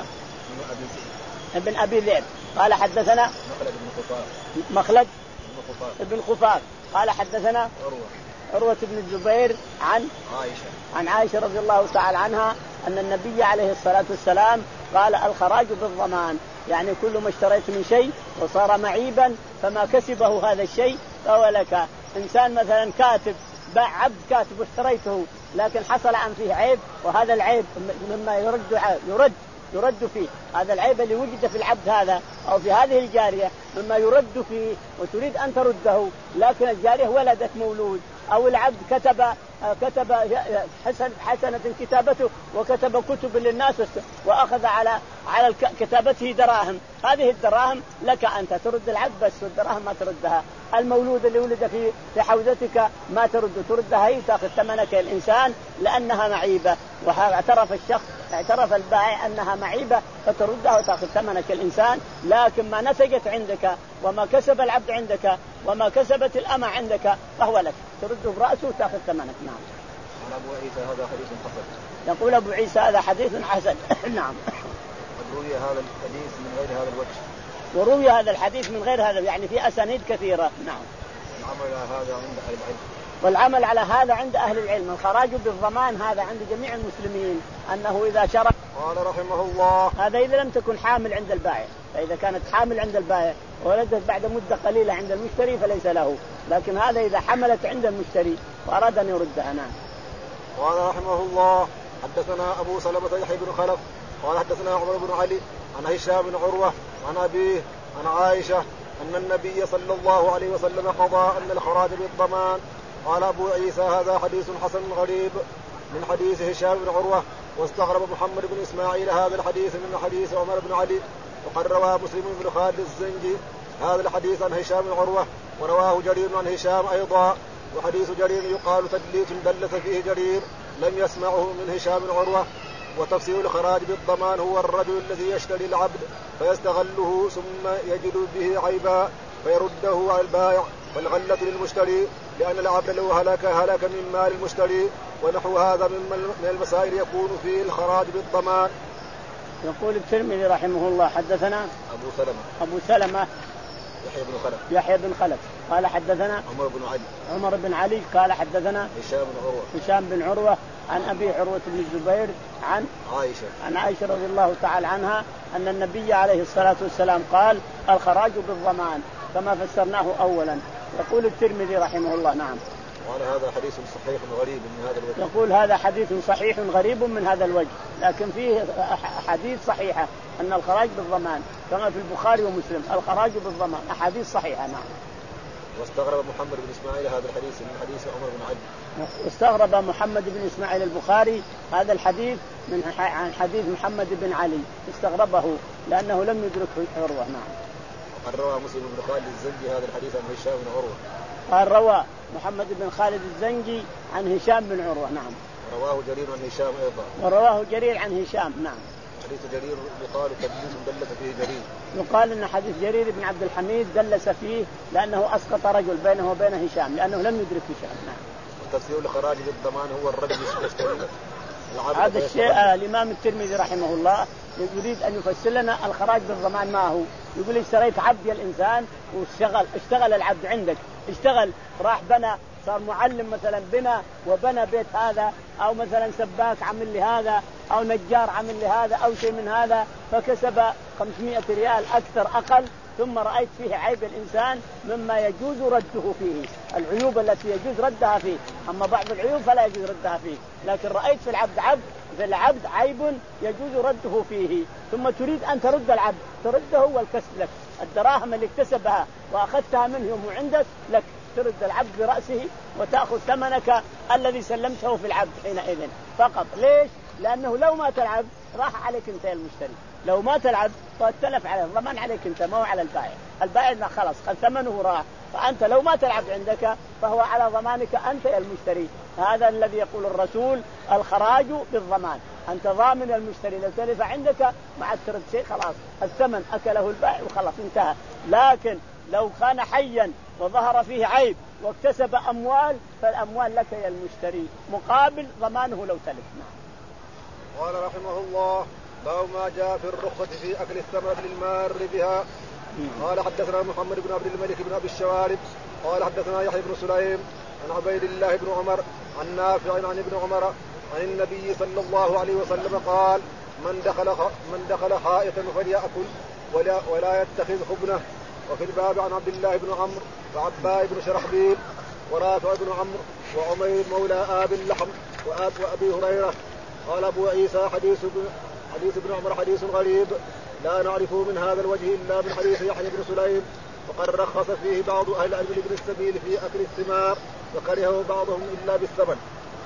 ابن أبي ذئب قال حدثنا
مخلد بن خفاف
مخلد
بن خفاف
بن خفاف قال حدثنا
عروة
عروة بن الزبير عن
عائشة
عن عائشة رضي الله تعالى عنها أن النبي عليه الصلاة والسلام قال الخراج بالضمان، يعني كل ما اشتريت من شيء وصار معيبا فما كسبه هذا الشيء فهو لك. إنسان مثلا كاتب باع عبد كاتب واشتريته لكن حصل عن فيه عيب، وهذا العيب مما يرد يرد يرد فيه، هذا العيب اللي وجد في العبد هذا أو في هذه الجارية مما يرد فيه وتريد أن ترده، لكن الجارية ولدت مولود أو العبد كتب كتب حسن حسنة كتابته وكتب كتب للناس وأخذ على على كتابته دراهم، هذه الدراهم لك أنت ترد العبد بس، والدراهم ما تردها. المولود اللي ولد في في حوزتك ما ترد، تردها هي تأخذ ثمنك الإنسان لأنها معيبة، واعترف الشخص اعترف البائع أنها معيبة فتردها وتأخذ ثمنك الإنسان. لكن ما نتجت عندك وما كسب العبد عندك وما كسبت الأمة عندك فهو لك، ترده برأسه وتأخذ ثمنك. نعم.
أبو عيسى هذا حديث حسن.
يقول أبو عيسى هذا حديث حسن. نعم.
وروي هذا الحديث من غير هذا الوجه.
وروي هذا الحديث من غير هذا، يعني في أسانيد كثيرة. نعم.
العمل على هذا عند أهل العلم.
والعمل على هذا عند أهل العلم. الخراج بالضمان هذا عند جميع المسلمين أنه إذا شرى.
قال رحمه الله
هذا إذا لم تكن حامل عند البائع، فإذا كانت حامل عند البائع وولدت بعد مدة قليلة عند المشتري فليس له، لكن هذا إذا حملت عند المشتري وأراد أن يردها. نعم.
قال رحمه الله حدثنا أبو سلمة يحيى بن خلف قال حدثنا عمر بن علي عن هشام بن عروة عن أبيه عن عائشة أن النبي صلى الله عليه وسلم قضى أن الخراج بالضمان. قال أبو عيسى هذا حديث حسن غريب من حديث هشام بن عروة. واستغرب محمد بن إسماعيل هذا الحديث من حديث عمر بن علي، وقد روى مسلم بن خالد الزنجي هذا الحديث عن هشام بن عروة، ورواه جرير عن هشام أيضا. وحديث جرير يقال تدليس دلس فيه جرير لم يسمعه من هشام بن عروة. وتفسير الخراج بالضمان هو الرجل الذي يشتري العبد فيستغله ثم يجد به عيبا فيرده على البائع، فالغلة للمشتري لأن العبد لو هلك هلك من مال المشتري. ونحو هذا من المسائل يكون فيه الخراج بالضمان.
يقول الترمذي رحمه الله حدثنا
أبو سلمة
أبو سلمة
يحيى بن خلف
يحيى بن خلف قال حدثنا
عمر بن علي
عمر بن علي قال حدثنا
هشام بن عروة
هشام بن عروة عن أبي عروة بن الزبير عن
عائشة
عن عائشة رضي الله تعالى عنها أن النبي عليه الصلاة والسلام قال الخراج بالضمان كما فسرناه أولا. يقول الترمذي رحمه الله. نعم.
وعلى هذا حديث صحيح غريب من هذا الوجه.
يقول هذا حديث صحيح غريب من هذا الوجه، لكن فيه حديث صحيحة أن الخراج بالضمان كما في البخاري ومسلم، الخراج بالضمان أحاديث صحيحة. نعم.
واستغرب محمد بن إسماعيل هذا الحديث من حديث عمر بن علي.
استغرب محمد بن إسماعيل البخاري هذا الحديث من عن حديث محمد بن علي، استغربه لأنه لم يدركه عروة. نعم.
وقد روى مسلم بن خالد الزنجي هذا الحديث عن هشام بن عروة.
قال روى محمد بن خالد الزنجي عن هشام بن عروة. نعم.
رواه جرير عن هشام أيضا.
ورواه جرير عن هشام. نعم.
حديث جرير يقال تدليس دلس فيه جرير.
يقال ان حديث جرير بن عبد الحميد دلس فيه لانه اسقط رجل بينه وبين هشام لانه لم يدرك هشام. نعم.
وتفسير الخراج بالضمان هو الرجل يشتري.
هذا الشيء آه الامام الترمذي رحمه الله يريد ان يفسر لنا الخراج بالضمان ما هو. يقول اشتريت عبد يا الانسان واشتغل اشتغل العبد عندك، اشتغل راح بنى، صار معلم مثلا بنى وبنى بيت هذا، او مثلا سباك عمل لي هذا، او نجار عمل لي هذا، او شيء من هذا، فكسب خمسمائة ريال اكثر اقل، ثم رأيت فيه عيب الانسان مما يجوز رده فيه، العيوب التي يجوز ردها فيه، اما بعض العيوب فلا يجوز ردها فيه، لكن رأيت في العبد عبد في العبد عيب يجوز رده فيه، ثم تريد ان ترد العبد، ترده والكسب لك، الدراهم اللي اكتسبها واخذتها منه يوم عندك لك، ترد العبد برأسه وتأخذ ثمنك الذي سلمته في العبد حينئذ فقط. ليش؟ لأنه لو مات العبد راح عليك انت المشتري، لو ما تلعب فالتلف عليه الضمان عليك أنت ما هو على البائع. البائع خلاص ثمنه راح، فأنت لو ما تلعب عندك فهو على ضمانك أنت يا المشتري. هذا الذي يقول الرسول الخراج بالضمان، أنت ضامن المشتري لو تلف عندك ما عاد ترد شيء، خلاص الثمن أكله البائع وخلاص انتهى. لكن لو كان حيا وظهر فيه عيب واكتسب أموال فالأموال لك يا المشتري مقابل ضمانه لو تلف.
قال رحمه الله: باب ما جاء في الرخصة في أكل الثمرة للمار بها. قال حدثنا محمد بن عبد الملك بن أبي الشوارب قال حدثنا يحيى بن سليم عن عبيد الله بن عمر عن نافع عن ابن عمر عن النبي صلى الله عليه وسلم قال: من دخل من دخل حائطا فليأكل ولا ولا يتخذ خبنه. وفي الباب عن عبد الله بن عمرو وعباء بن شرحبيل ورافع بن عمرو وعمير مولى آب اللحم وأب وأبي هريرة. قال أبو عيسى: حديث حديث ابن عمر حديث غريب لا نعرفه من هذا الوجه إلا من حديث يحيى بن سليم، وقد رخص فيه بعض أهل العلم لابن السبيل في أكل الثمار وكرهه بعضهم إلا بالثمن.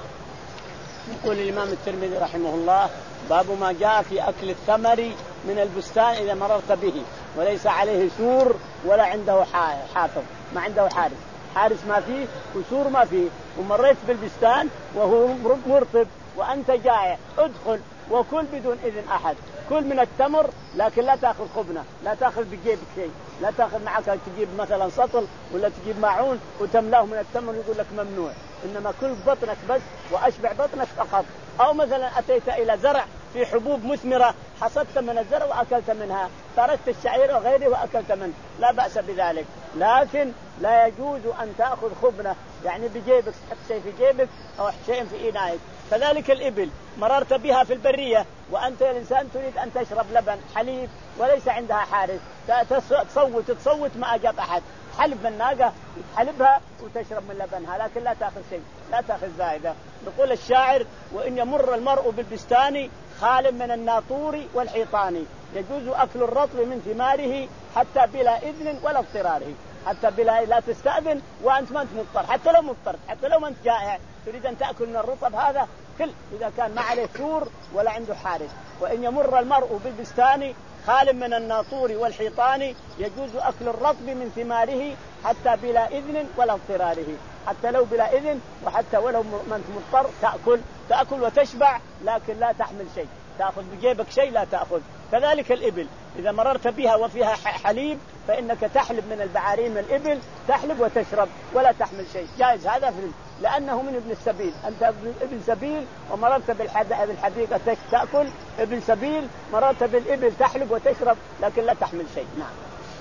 يقول الإمام الترمذي رحمه الله: باب ما جاء في أكل الثمر من البستان إذا مررت به وليس عليه سور ولا عنده حافظ، ما عنده حارس، حارس ما فيه وسور ما فيه، ومريت بالبستان وهو مرطب وأنت جائع، ادخل وكل بدون إذن أحد، كل من التمر لكن لا تأخذ خبنة، لا تأخذ بجيبك شيء، لا تأخذ معك تجيب مثلا سطل ولا تجيب معون وتملاه من التمر يقول لك ممنوع، إنما كل بطنك بس وأشبع بطنك فقط. أو مثلا أتيت إلى زرع في حبوب مثمرة حصدت من الزرع وأكلت منها، تركت الشعير وغيره وأكلت منه، لا بأس بذلك، لكن لا يجوز أن تأخذ خبنة يعني بجيبك، تحط شيء في جيبك أو شيء في إناءك. كذلك الإبل مررت بها في البرية وأنت يا الإنسان تريد أن تشرب لبن حليب وليس عندها حارس، تصوت تصوت ما أجاب أحد، حلب من ناقة حلبها وتشرب من لبنها، لكن لا تأخذ شيء، لا تأخذ زائدة. يقول الشاعر: وإن يمر المرء بالبستان خال من الناطور والحيطان، يجوز أكل الرطب من ثماره حتى بلا إذن ولا اضطراره، حتى بلا لا تستأذن وأنت ما أنت مضطر، حتى لو مضطر، حتى لو ما أنت جائع تريد أن تأكل من الرطب هذا كل، إذا كان ما عليه سور ولا عنده حارس. وإن يمر المرء بالبستان خال من الناطور والحيطان، يجوز أكل الرطب من ثماره حتى بلا إذن ولا اضطراره، حتى لو بلا إذن وحتى ولو ما أنت مضطر تأكل تأكل وتشبع، لكن لا تحمل شيء، تأخذ بجيبك شيء لا تأخذ. كذلك الإبل إذا مررت بها وفيها حليب فإنك تحلب من البعارين من الإبل، تحلب وتشرب ولا تحمل شيء، جائز هذا في لأنه من ابن السبيل، أنت ابن سبيل ومررت بالحديقة تأكل، ابن سبيل مررت بالإبل تحلب وتشرب لكن لا تحمل شيء. نعم.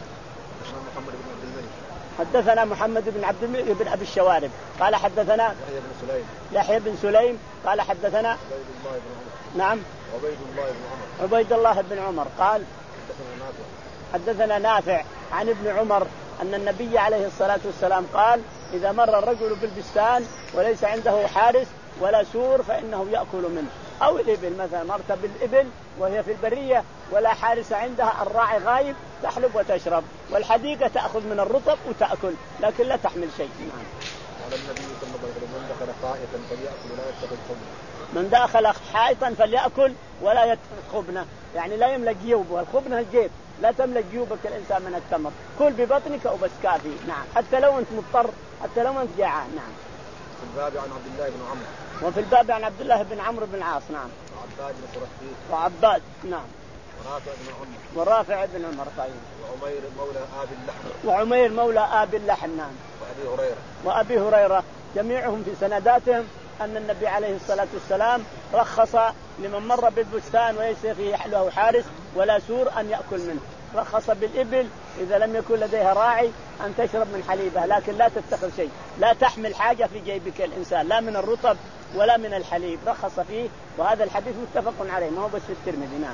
محمد بن عبد الملك
حدثنا محمد بن عبد الملك بن أبي الشوارب قال حدثنا
يحيى بن سليم
يحيى بن سليم قال حدثنا
عبيد الله بن عمر
نعم
عبيد الله بن عمر
عبيد الله بن عمر قال
حدثنا نافع
حدثنا نافع عن ابن عمر أن النبي عليه الصلاة والسلام قال: إذا مر الرجل بالبستان وليس عنده حارس ولا سور فإنه يأكل منه. أو الإبل مثلا مرت بالإبل وهي في البرية ولا حارس عندها، الراعي غايب، تحلب وتشرب، والحديقة تأخذ من الرطب وتأكل لكن لا تحمل شيء.
قال النبي صلى الله عليه وسلم: من دخل حائطا فليأكل ولا يتخذ خبنة.
من دخل حائطا فليأكل ولا يتخذ خبنة، يعني لا يملك جيوبه، الخبنة الجيب، لا تملك جيوبك الإنسان من التمر، كل ببطنك وبس كافي. نعم، حتى لو أنت مضطر، حتى لو أنت جائع. نعم.
في الباب عن عبد الله بن عمرو
وفي الباب عن عبد الله بن عمرو بن العاص. نعم.
وعباد بن شرحبيل
وعباد. نعم.
ورافع بن عمر
ورافع بن عمر. طيب.
وعمير مولى آب اللحم
وعمير مولى آب اللحم. نعم.
وأبي هريرة
وأبي هريرة، جميعهم في سنداتهم أن النبي عليه الصلاة والسلام رخص لمن مر بالبستان وليس فيه له حارس ولا سور أن يأكل منه. رخص بالإبل إذا لم يكن لديها راعي أن تشرب من حليبها، لكن لا تتخذ شيء، لا تحمل حاجة في جيبك الإنسان، لا من الرطب ولا من الحليب، رخص فيه. وهذا الحديث متفق عليه، ما هو بس في الترمذي. نعم.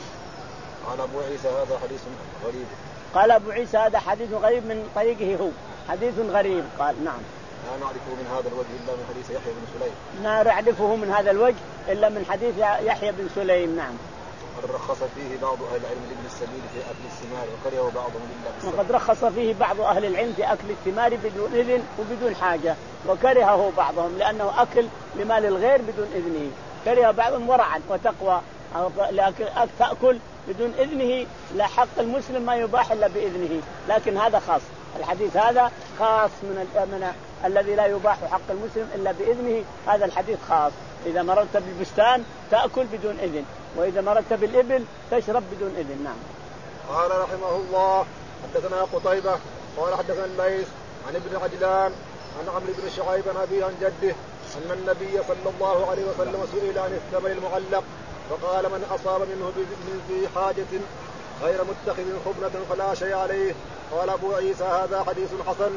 قال أبو عيسى: هذا حديث غريب.
قال أبو عيسى: هذا حديث غريب من طريقه هو، حديث غريب. قال: نعم.
لا نعرفه من هذا الوجه إلا من حديث يحيى بن سليم.
لا نعرفه من هذا الوجه إلا من حديث يحيى بن سليم. نعم.
وقد رخص فيه بعض أهل العلم لابن السبيل في أكل الثمار وكرهه بعضهم إلا بالسبب.
وقد رخص فيه بعض أهل العلم في أكل الثمار بدون إذن وبدون حاجة، وكرهه بعضهم لأنه أكل لمال الغير بدون إذنه، كره بعضهم ورعا وتقوى، لكن تأكل بدون إذنه، لا حق المسلم ما يباح إلا بإذنه، لكن هذا خاص، الحديث هذا خاص من الأمنة الذي لا يباح حق المسلم إلا بإذنه، هذا الحديث خاص. إذا مررت بالبستان تأكل بدون إذن، وإذا مررت بالإبل تشرب بدون إذن. نعم.
قال رحمه الله حدثنا قتيبة قال حدثنا الليث عن ابن عجلان عن عمرو بن شعيب عن أبيه عن جده أن النبي صلى الله عليه وسلم سئل عن الثمر المعلق فقال من أصاب منه من ذي حاجة غير متخذ خبنة فلا شيء عليه. قال أبو عيسى هذا حديث حسن.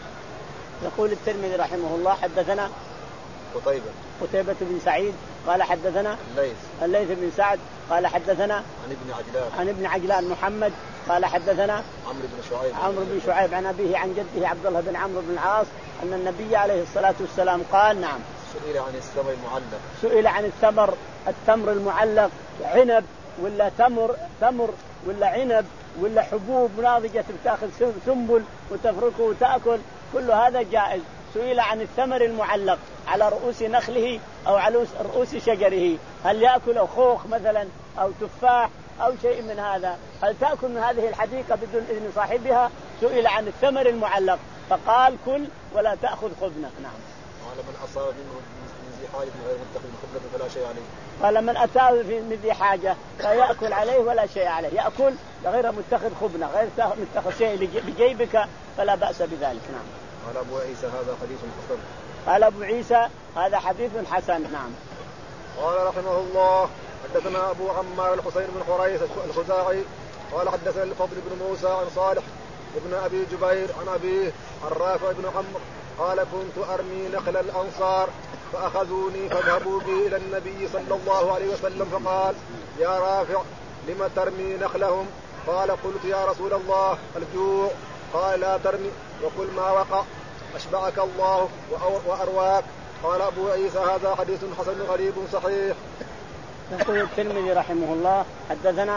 يقول الترمذي رحمه الله حدثنا
قتيبة
قتيبة بن سعيد قال حدثنا
الليث
الليث بن سعد قال حدثنا
عن ابن عجلان
عن ابن عجلان محمد قال حدثنا
عمرو بن شعيب
عمرو بن شعيب عن أبيه عن جده عبد الله بن عمرو بن العاص أن النبي عليه الصلاة والسلام قال نعم
سئل عن الثمر المعلق
سئل عن الثمر التمر المعلق عنب ولا تمر تمر ولا عنب ولا حبوب ناضجة تاخذ سنبل وتفركه وتأكل، كل هذا جائز. سئل عن الثمر المعلق على رؤوس نخله أو على رؤوس شجره، هل يأكل خوخ مثلا أو تفاح أو شيء من هذا، هل تأكل من هذه الحديقة بدون إذن صاحبها؟ سئل عن الثمر المعلق فقال كل ولا تأخذ خبنة. نعم.
قال من أصاب منه من ذي حاجة غير متخذ خبنة فلا شيء عليه.
قال من أتاه من ذي حاجة فيأكل عليه ولا شيء عليه، يأكل غير متخذ خبنة غير متخذ شيء بجيبك فلا بأس بذلك. نعم.
قال أبو عيسى هذا حديث حسن.
قال أبو عيسى هذا حديث حسن. نعم.
قال رحمه الله حدثنا أبو عمار الحسين بن حريث الخزاعي قال حدثنا الفضل بن موسى عن صالح ابن أبي جبير عن أبيه عن رافع بن عمرو قال كنت أرمي نخل الأنصار فأخذوني فذهبوا بي إلى النبي صلى الله عليه وسلم فقال يا رافع لم ترمي نخلهم؟ قال قلت يا رسول الله الجوع. قال لا ترمي وقل ما وقع أشبعك الله وأرواك. قال أبو عيسى هذا حديث حسن غريب صحيح.
يقول الترمذي رحمه الله حدثنا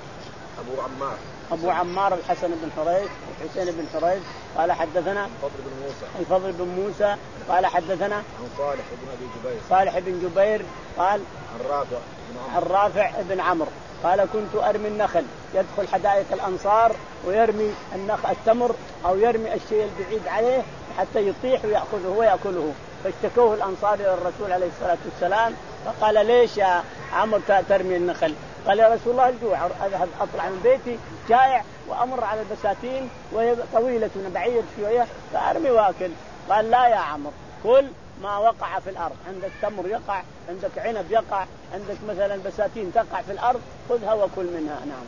أبو عمار
أبو عمار الحسن بن حريث الحسين بن حريث قال حدثنا
الفضل بن موسى
الفضل بن موسى قال حدثنا
عن صالح بن أبي جبير
صالح بن جبير قال
عن رافع بن
عن رافع بن عمرو قال كنت أرمي النخل، يدخل حدائق الأنصار ويرمي النخل التمر أو يرمي الشيء البعيد عليه حتى يطيح ويأخذه ويأكله، فاشتكوه الأنصار إلى الرسول عليه الصلاة والسلام فقال ليش يا عمرو ترمي النخل؟ قال يا رسول الله الجوع، أذهب أطلع من بيتي جائع وأمر على البساتين وهي طويلة بعيد شوية فأرمي وأكل. قال لا يا عمرو كل ما وقع في الأرض، عندك تمر يقع، عندك عنب يقع، عندك مثلا بساتين تقع في الأرض خذها وكل منها. نعم.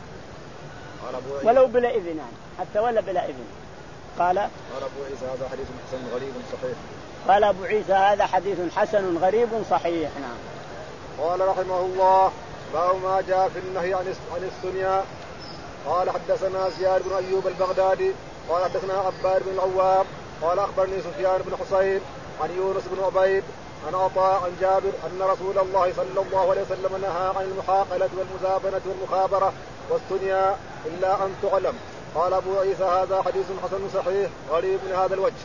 ولو بلا إذن يعني حتى ولا بلا إذن. قال
قال أبو عيسى هذا حديث حسن غريب صحيح.
قال أبو عيسى هذا حديث حسن غريب صحيح. نعم.
قال رحمه الله باب ما جاء في النهي عن عن الثنيا. قال حدثنا زياد بن أيوب البغدادي قال حدثنا عباد بن العوام قال أخبرني سفيان بن حسين عن يونس بن عبيد عن عطاء عن جابر أن رسول الله صلى الله عليه وسلم نهى عن المحاقلة والمزابنة والمخابرة والثنيا إلا أن تعلم. قال أبو عيسى هذا حديث حسن صحيح غريب من هذا الوجه.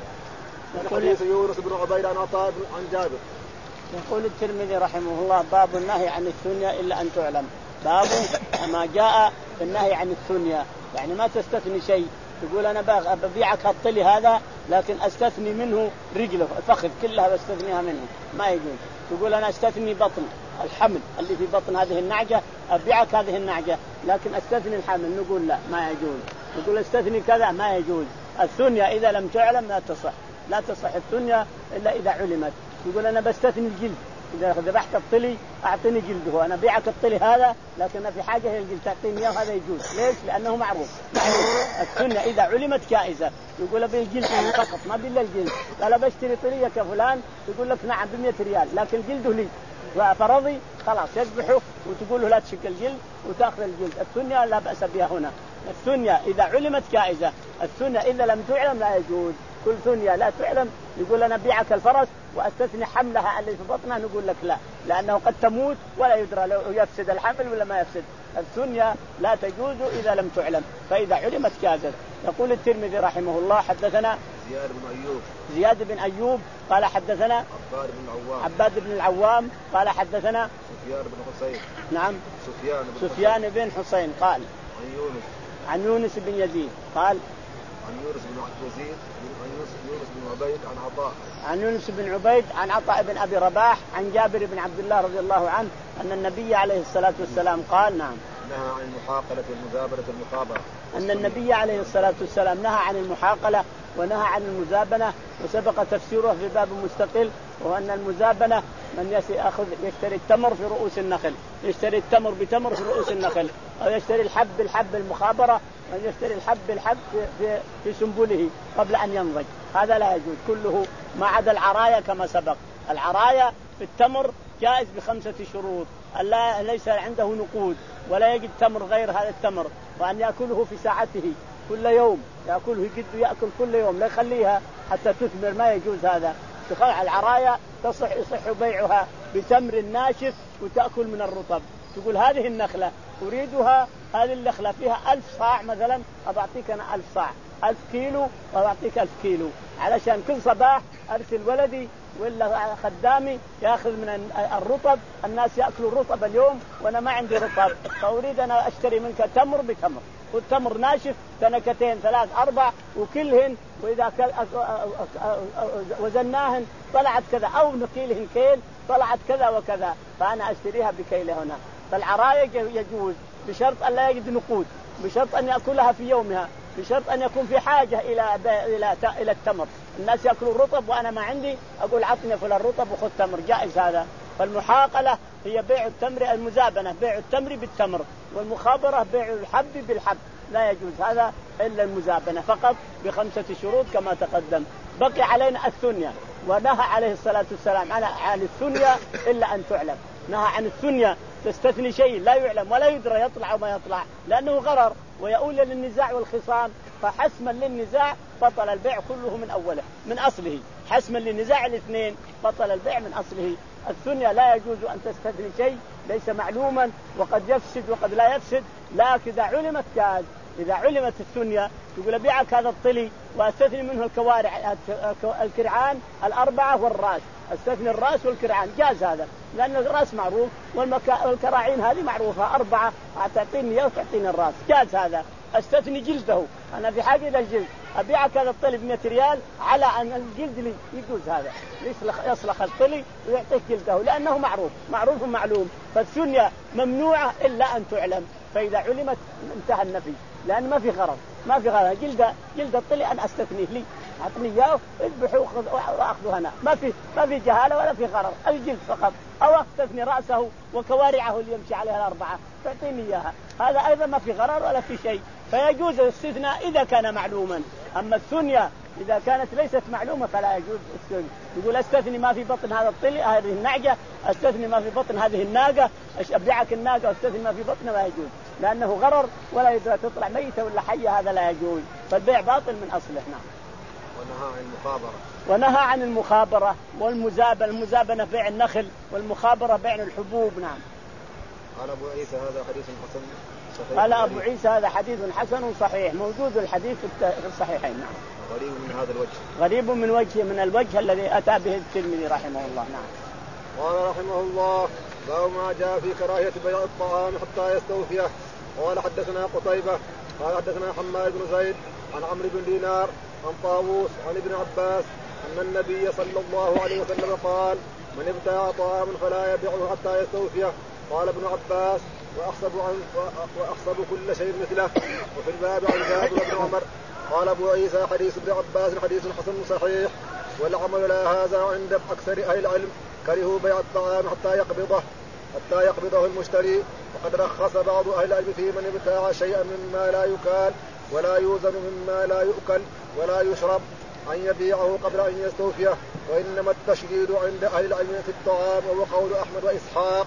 حديث يونس بن عبيد عن عطاء عن جابر.
يقول الترمذي رحمه الله باب النهي عن الثنيا إلا أن تعلم. باب ما جاء في النهي عن الثنيا، يعني ما تستثني شيء تقول أنا ببيعك هالطلي هذا لكن أستثني منه رجله الفخذ كلها بستثنيها منه، ما يجوز. تقول أنا أستثني بطن الحمل اللي في بطن هذه النعجة أبيعك هذه النعجة لكن أستثني الحمل، نقول لا ما يجوز. نقول أستثني كذا ما يجوز. الثنيا إذا لم تعلم لا تصح، لا تصح الثنيا إلا إذا علمت. يقول أنا بستثني الجلد، إذا ذبحت الطلي أعطني جلده، أنا بيعك الطلي هذا لكن في حاجة هي الجلد تعطيني إياه، هذا يجوز. ليش؟ لأنه معروف. السنة إذا علمت جائزة. يقول بالجلد فقط ما بالله الجلد. قال بشتري طلية كفلان يقول لك نعم بمئة ريال لكن جلده لي فرضي خلاص يذبحه وتقول له لا تشق الجلد وتأخذ الجلد. السنة لا بأس بها هنا. السنة إذا علمت جائزة، السنة إذا لم تعلم لا يجوز. كل ثنيا لا تعلم يقول أنا بيعك الفرس وأستثني حملها اللي في بطنها، نقول لك لا، لأنه قد تموت ولا يدرى لو يفسد الحمل ولا ما يفسد. الثنيا لا تجوز إذا لم تعلم، فإذا علمت جازت. يقول الترمذي رحمه الله حدثنا
زياد بن أيوب
زياد بن أيوب قال حدثنا
عباد بن العوام
عباد بن العوام قال حدثنا
سفيان بن حسين
نعم
سفيان بن
سفيان بن حسين قال
عن يونس
عن يونس بن يزيد قال
عن يونس بن يزيد عن يونس بن عبيد عن عطاء
عن يونس بن عبيد عن عطاء بن أبي رباح عن جابر بن عبد الله رضي الله عنه أن النبي عليه الصلاة والسلام قال نعم
نهى عن المحاقلة والمزابنة المخابرة
أن النبي عليه الصلاة والسلام نهى عن المحاقلة ونهى عن المزابنة وسبق تفسيره في باب مستقل، وأن المزابنة من يأخذ يشتري التمر في رؤوس النخل، يشتري التمر بتمر في رؤوس النخل، أو يشتري الحب بالحب المخابرة، من يشتري الحب بالحب في, في سنبله قبل أن ينضج، هذا لا يجوز كله ما عدا العرايا كما سبق. العرايا في التمر جائز بخمسة شروط: ألا ليس عنده نقود ولا يجد تمر غير هذا التمر، وأن يأكله في ساعته كل يوم، يأكله يجد يأكل كل يوم لا يخليها حتى تثمر، ما يجوز هذا. العرايا تصح يصح بيعها بتمر ناشف وتأكل من الرطب، تقول هذه النخلة أريدها، هذه النخلة فيها ألف صاع مثلا، أبعطيك أنا ألف صاع، ألف كيلو وأبعطيك ألف كيلو، علشان كل صباح أرسل ولدي ولا خدامي يأخذ من الرطب، الناس يأكلوا الرطب اليوم وأنا ما عندي رطب، فأريد أنا أشتري منك تمر بتمر، والتمر ناشف تنكتين ثلاث أربع وكلهن، وإذا وزناهن طلعت كذا، أو نقيلهن كيل طلعت كذا وكذا، فأنا أشتريها بكيل هنا. فالعراية يجوز بشرط أن لا يجد نقود، بشرط أن يأكلها في يومها، بشرط أن يكون في حاجة إلى إلى إلى التمر، الناس يأكلوا الرطب وأنا ما عندي، أقول عطني فل الرطب وخذ تمر، جائز هذا. فالمحاقلة هي بيع التمر، المزابنة بيع التمر بالتمر، والمخابرة بيع الحب بالحب، لا يجوز هذا إلا المزابنة فقط بخمسة شروط كما تقدم. بقي علينا الثنية، ونهى عليه الصلاة والسلام عن الثنية إلا أن تعلم، نهى عن الثنية تستثني شيء لا يعلم ولا يدرى يطلع وما يطلع، لأنه غرر ويؤول للنزاع والخصام، فحسما للنزاع بطل البيع كله من أوله من أصله، حسما للنزاع الاثنين بطل البيع من أصله. الثنية لا يجوز أن تستثني شيء ليس معلوما وقد يفسد وقد لا يفسد، لكن إذا علمت جاز. إذا علمت الثنية تقول أبيعك هذا الطلي وأستثني منه الكوارع الكرعان الأربعة والرأس، استثني الرأس والكرعان، جاز هذا، لأن الرأس معروف والكراعين هذه معروفة أربعة، تعطيني إياه وتعطيني الرأس، جاز هذا. استثني جلده، أنا في حاجة إلى الجلد، أبيعك هذا الطلي بمئة ريال على أن الجلد لي، يجوز هذا، يصلخ يصلخ الطلي ويعطيك جلده لأنه معروف معروف معلوم. فالثنية ممنوعة إلا أن تعلم، فإذا علمت انتهى النفي، لأن ما في غرض، ما في غرض. جلد جلد الطلي أن أستثنيه لي، أعطني إياه اذبحه وأخذه أنا، ما في ما في جهالة ولا في غرض، الجلد فقط. أو أستثني رأسه وكوارعه اللي يمشي عليها الأربعة تعطيني إياها، هذا أيضا ما في غرض ولا في شيء، فيجوز الاستثناء إذا كان معلوما. أما الثنية إذا كانت ليست معلومة فلا يجوز الثنية. يقول استثني ما في بطن هذا الطلي هذه النعجة، استثني ما في بطن هذه الناقة، أبيعك الناقة واستثني ما في بطنها، لا يجوز، لأنه غرر ولا يدرى تطلع ميتة ولا حية، هذا لا يجوز، فالبيع باطل من أصله. نعم.
ونهى عن المخابرة
ونهى عن المخابرة والمزابنة، المزابنة بيع النخل والمخابرة بيع الحبوب. نعم.
قال أبو عيسى هذا حديث حسن صحيح.
قال أبو عيسى هذا حديث حسن صحيح، موجود الحديث في الصحيحين. نعم.
غريب من هذا الوجه،
غريب من وجه من الوجه الذي أتى به الترمذي رحمه الله. نعم.
قال رحمه الله: باب ما جاء في كراهية بيع الطعام حتى يستوفيه. قال حدثنا قتيبة قال حدثنا حماد بن زيد عن عمرو بن دينار عن طاووس عن ابن عباس أن النبي صلى الله عليه وسلم قال: من ابتاع طعاما فلا يبيعه حتى يستوفيه. قال ابن عباس: وأحسب, عن وأحسب كل شيء مثله. وفي الباب عن جابر بن عمر. قال أبو عيسى: حديث ابن عباس حديث حسن صحيح، والعمل لا هذا عند أكثر أهل العلم، كرهوا بيع الطعام حتى يقبضه حتى يقبضه المشتري. وقد رخص بعض أهل العلم في من ابتاع شيئا مما لا يكال ولا يوزن مما لا يؤكل ولا يشرب أن يبيعه قبل أن يستوفيه، وإنما التشديد عند أهل العلم في الطعام، وهو قول أحمد وإسحاق.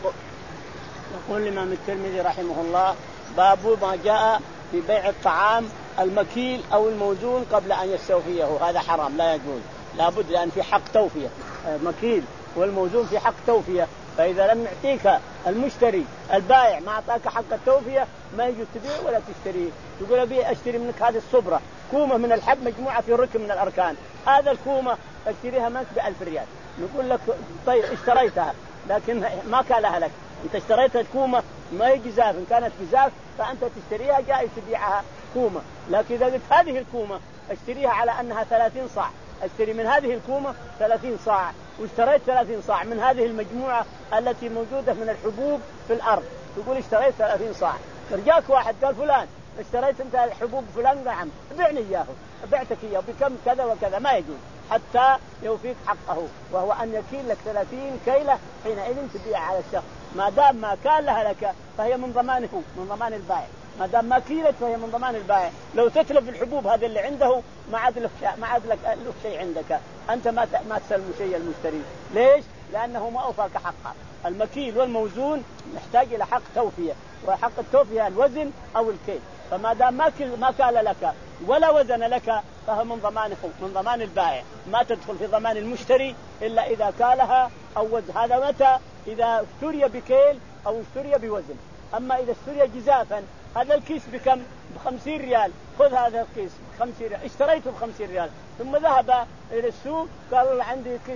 يقول الإمام الترمذي رحمه الله: باب ما جاء في بيع الطعام المكيل أو الموزون قبل أن يستوفيه، هذا حرام لا يجوز، لابد لأن في حق توفية، مكيل والموزون في حق توفية، فإذا لم يعطيك المشتري البائع ما أعطاك حق التوفية ما يجوز تبيع ولا تشتريه. تقول أبي أشتري منك هذه الصبرة كومة من الحب مجموعة في ركن من الأركان، هذا الكومة اشتريها منك بألف ريال، نقول لك طيب اشتريتها لكن ما كالها لك، أنت اشتريتها كومة ما هي جزاف، إن كانت جزاف فأنت تشتريها جائز تبيعها كومة. لكن إذا قلت هذه الكومة اشتريها على أنها ثلاثين صاع، اشتري من هذه الكومة ثلاثين صاع واشتريت ثلاثين صاع من هذه المجموعة التي موجودة من الحبوب في الأرض، تقول اشتريت ثلاثين صاع. رجاك واحد قال فلان اشتريت انت الحبوب فلان، نعم بعني اياه، بعتك اياه بكم كذا وكذا، ما يجوز حتى يوفيك حقه، وهو ان يكيل لك ثلاثين كيلة حينئذ تبيع على الشخص، ما دام ما كان لها لك فهي من ضمانه، من ضمان البائع، ما دام ما كيلت فهي من ضمان البائع. لو تتلف الحبوب هذه اللي عنده ما عاد لك ما عاد لك شيء عندك، انت ما ما تسلم شيء المشتري. ليش؟ لانه ما اوفاك حقه. المكيل والموزون محتاج الى حق توفيه، وحق التوفيه الوزن او الكيل، فما دام ما ما كال لك ولا وزن لك فهو من ضمانه، من ضمان البائع، ما تدخل في ضمان المشتري الا اذا كالها او وزن. هذا متى؟ اذا اشتري بكيل او اشتري بوزن. اما اذا اشتري جزافا، هذا الكيس بكم؟ بخمسين ريال، خذ هذا الكيس بخمسين ريال، اشتريته بخمسين ريال، ثم ذهب الى السوق قال عندي كيس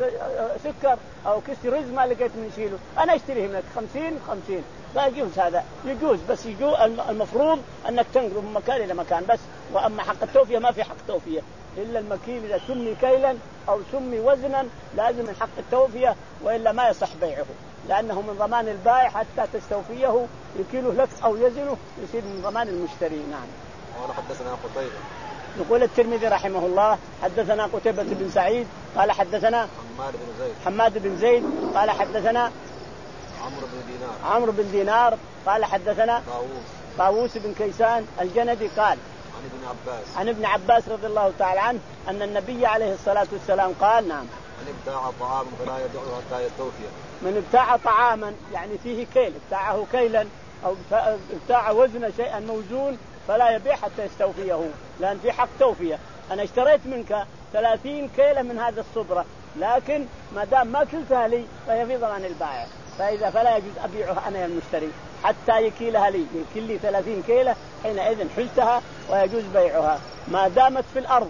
سكر او كيس رز ما لقيت من شيله، انا اشتريه منك خمسين خمسين، لا يجوز هذا، يجوز بس يجوز المفروض انك تنقله من مكان الى مكان بس. واما حق التوفيه ما في حق توفيه الا المكيل اذا سمي كيلا او سمي وزنا لازم من حق التوفيه، والا ما يصح بيعه، لانه من ضمان البائع حتى تستوفيه، يكيله لك او يزنه يصير من ضمان المشتري. نعم.
قال حدثنا قتيبة.
يقول الترمذي رحمه الله حدثنا قتيبة بن سعيد قال حدثنا
حماد بن زيد
حماد بن زيد قال حدثنا
عمرو بن دينار
عمرو بن دينار قال حدثنا
طاووس
طاووس بن كيسان الجندي قال
عن ابن عباس
عن ابن عباس رضي الله تعالى عنه أن النبي عليه الصلاة والسلام قال نعم
من ابتاع طعاما فلا يبيعه حتى يستوفي.
من ابتاع طعاما يعني فيه كيل، ابتاعه كيلا أو ابتاع وزن شيئا موزون فلا يبيع حتى يستوفيه، لأن في حق توفية. أنا اشتريت منك ثلاثين كيلة من هذا الصبرة، لكن ما دام ما كلتها لي فهي في ضمان البائع، فإذا فلا يجوز أبيعها أنا المشتري حتى يكيلها لي، يكيل لي ثلاثين كيلة حينئذ حلتها ويجوز بيعها. ما دامت في الأرض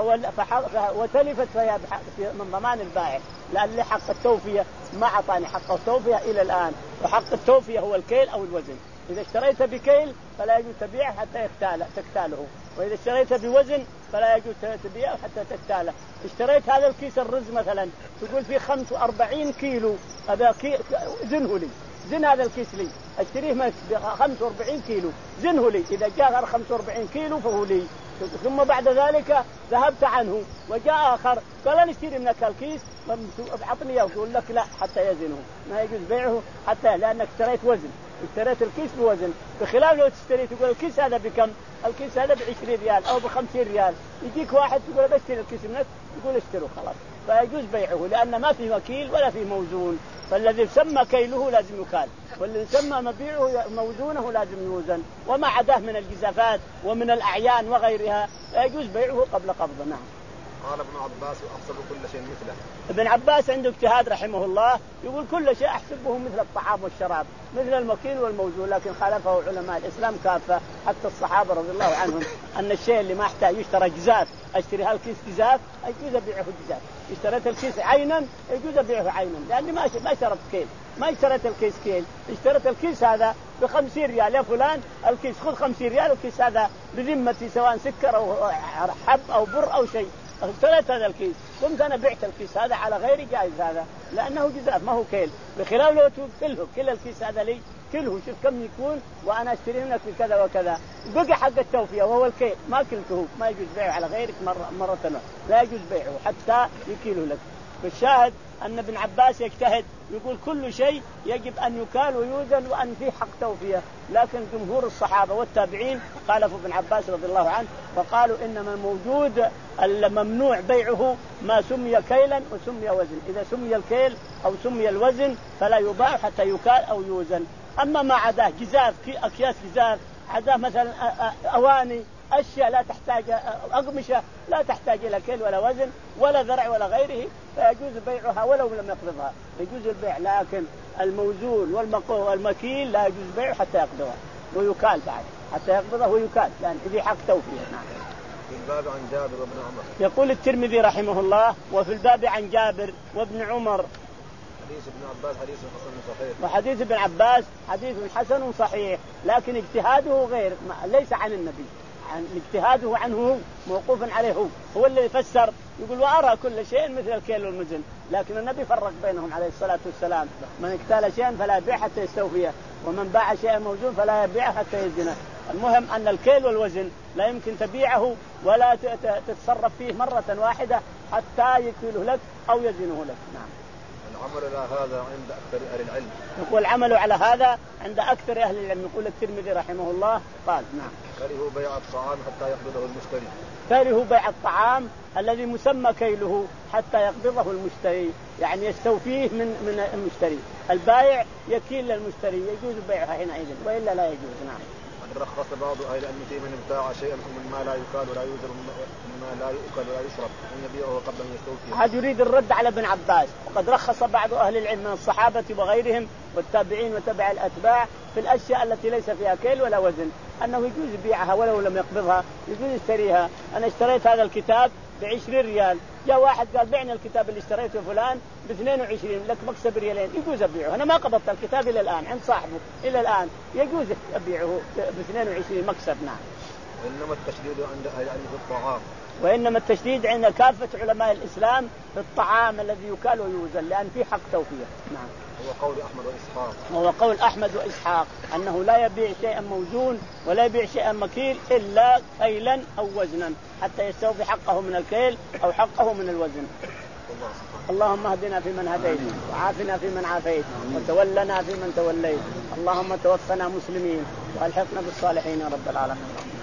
وتلفت فهي من ضمان البائع، لأن حق التوفية ما أعطاني حق التوفية إلى الآن، وحق التوفية هو الكيل أو الوزن. إذا اشتريت بكيل فلا يجوز تبيعه حتى يختال تكتاله، وإذا اشتريت بوزن فلا يجوز تبيعه حتى تكتاله. اشتريت هذا الكيس الرز مثلا تقول فيه خمس وأربعين كيلو، هذا كي... زنه لي، زن هذا الكيس لي، اشتريه ب خمس وأربعين كيلو، زنه لي، إذا جاء خمس وأربعين كيلو فهو لي. ثم بعد ذلك ذهبت عنه وجاء آخر قال أنا اشتري منك الكيس أعطني إياه، يقول لك لا حتى يزنه، ما يجوز بيعه حتى، لأنك اشتريت وزن، اشتريت الكيس بوزن، بخلاف لو تشتري تقول الكيس هذا بكم؟ الكيس هذا بعشرين ريال أو بخمسين ريال، يجيك واحد تقول بشتري الكيس منك يقول اشتروا خلاص، فيجوز بيعه لأن ما في وكيل ولا في موزون. فالذي يسمى كيله لازم يكال، والذي يسمى مبيعه موزونه لازم يوزن، وما عداه من الجزافات ومن الأعيان وغيرها يجوز بيعه قبل قبضه. نعم.
قال ابن عباس أحسب كل شيء مثله.
ابن عباس عنده اجتهاد رحمه الله، يقول كل شيء أحسبه مثل الطعام والشراب، مثل المكيل والموزون، لكن خالفه علماء الإسلام كافة حتى الصحابة رضي الله عنهم، أن الشيء اللي ما يحتاج يشترى جزاف، أشتري هالكيس جزاف يجوز أبيعه جزاف، اشتريت الكيس عينا يجوز أبيعه عينا، لأني ما ما اشتريت كيل، ما اشتريت الكيس كيل، اشتريت الكيس هذا بخمسين ريال، يا فلان الكيس خذ خمسين ريال، الكيس هذا بذمتي سواء سكر أو حب أو بر أو شيء، اشتريت هذا الكيس قمت أنا بعت الكيس هذا على غير جائز هذا، لأنه جزاف ما هو كيل، بخلاف لو تكله كل الكيس هذا لي كله شوف كم يكون وأنا أشتري منك بكذا وكذا، بقى حق التوفية وهو الكيل ما كلته، ما يجوز بيعه على غيرك مرة مرة ثانية، لا يجوز بيعه حتى يكيله لك. فالشاهد أن ابن عباس يجتهد يقول كل شيء يجب أن يكال ويوزن وأن فيه حق توفية، لكن جمهور الصحابة والتابعين خالفوا ابن عباس رضي الله عنه وقالوا إنما الموجود الممنوع بيعه ما سمي كيلا وسمي وزن، إذا سمي الكيل أو سمي الوزن فلا يباع حتى يكال أو يوزن. أما ما عداه جزاف أكياس جزاف، عداه مثلا أواني أشياء لا تحتاج أقمشة لا تحتاج إلى كيل ولا وزن ولا ذرع ولا غيره فيجوز بيعها ولو لم يقبضها، يجوز البيع، لكن الموزون والمكيل لا يجوز بيعه حتى يقبضها ويكال بعد، حتى يقبضه ويكال لأن في حق توفية. نعم.
في الباب عن جابر وابن عمر.
يقول الترمذي رحمه الله وفي الباب عن جابر وابن عمر
حديث ابن عباس حديث حسن صحيح.
وحديث ابن عباس حديث حسن صحيح، لكن اجتهاده غير ليس عن النبي، عن اجتهاده عنه هو، موقوف عليه هو، هو اللي يفسر يقول وأرى كل شيء مثل الكيل والمزن، لكن النبي فرق بينهم عليه الصلاة والسلام، من اكتال شيئا فلا يبيع حتى يستوفيه، ومن باع شيئا موزون فلا يبيع حتى يزنه. المهم أن الكيل والوزن لا يمكن تبيعه ولا تتصرف فيه مرة واحدة حتى يكيله لك أو يزنه لك. نعم.
العمل على هذا عند أكثر أهل العلم.
يقول العمل على هذا عند أكثر أهل العلم. يقول الترمذي رحمه الله قال نعم.
كرهوا بيع الطعام حتى يقبضه المشتري.
كرهوا بيع الطعام الذي مسمى كيله حتى يقبضه المشتري، يعني يستوفيه من من المشتري. البائع يكيل للمشتري يجوز بيعها حينئذ، وإلا لا يجوز. نعم.
رخص بعض أهل العلم في من ابتاع شيئا مما لا يكال ولا يوزر مما لا يؤكل ولا يشرب أن يبيعه قبل أن يستوفيه.
هذا يريد الرد على ابن عباس، وقد رخص بعض أهل العلم من الصحابة وغيرهم والتابعين وتبع الأتباع في الأشياء التي ليس فيها كيل ولا وزن، أنه يجوز يبيعها ولو لم يقبضها، يجوز يشتريها. أنا اشتريت هذا الكتاب بعشرين ريال، جاء واحد قال بعني الكتاب اللي اشتريته فلان باثنين وعشرين لك مكسب ريالين، يجوز أبيعه. أنا ما قبضت الكتاب إلى الآن عند صاحبه إلى الآن، يجوز أبيعه باثنين وعشرين مكسب. نعم.
إنما التشديد عند أهل العلم في الطعام.
وإنما التشديد عند كافة علماء الإسلام في الطعام الذي يكال ويوزن، لأن فيه حق توفية. نعم.
هو قول أحمد وإسحاق.
هو قول أحمد وإسحاق أنه لا يبيع شيئا موزون ولا يبيع شيئا مكيل إلا كيلا أو وزنا حتى يستوفي حقه من الكيل أو حقه من الوزن. اللهم اهدنا فيمن هديت، وعافنا فيمن عافيت، وتولنا فيمن توليت، اللهم توفنا مسلمين والحقنا بالصالحين يا رب العالمين.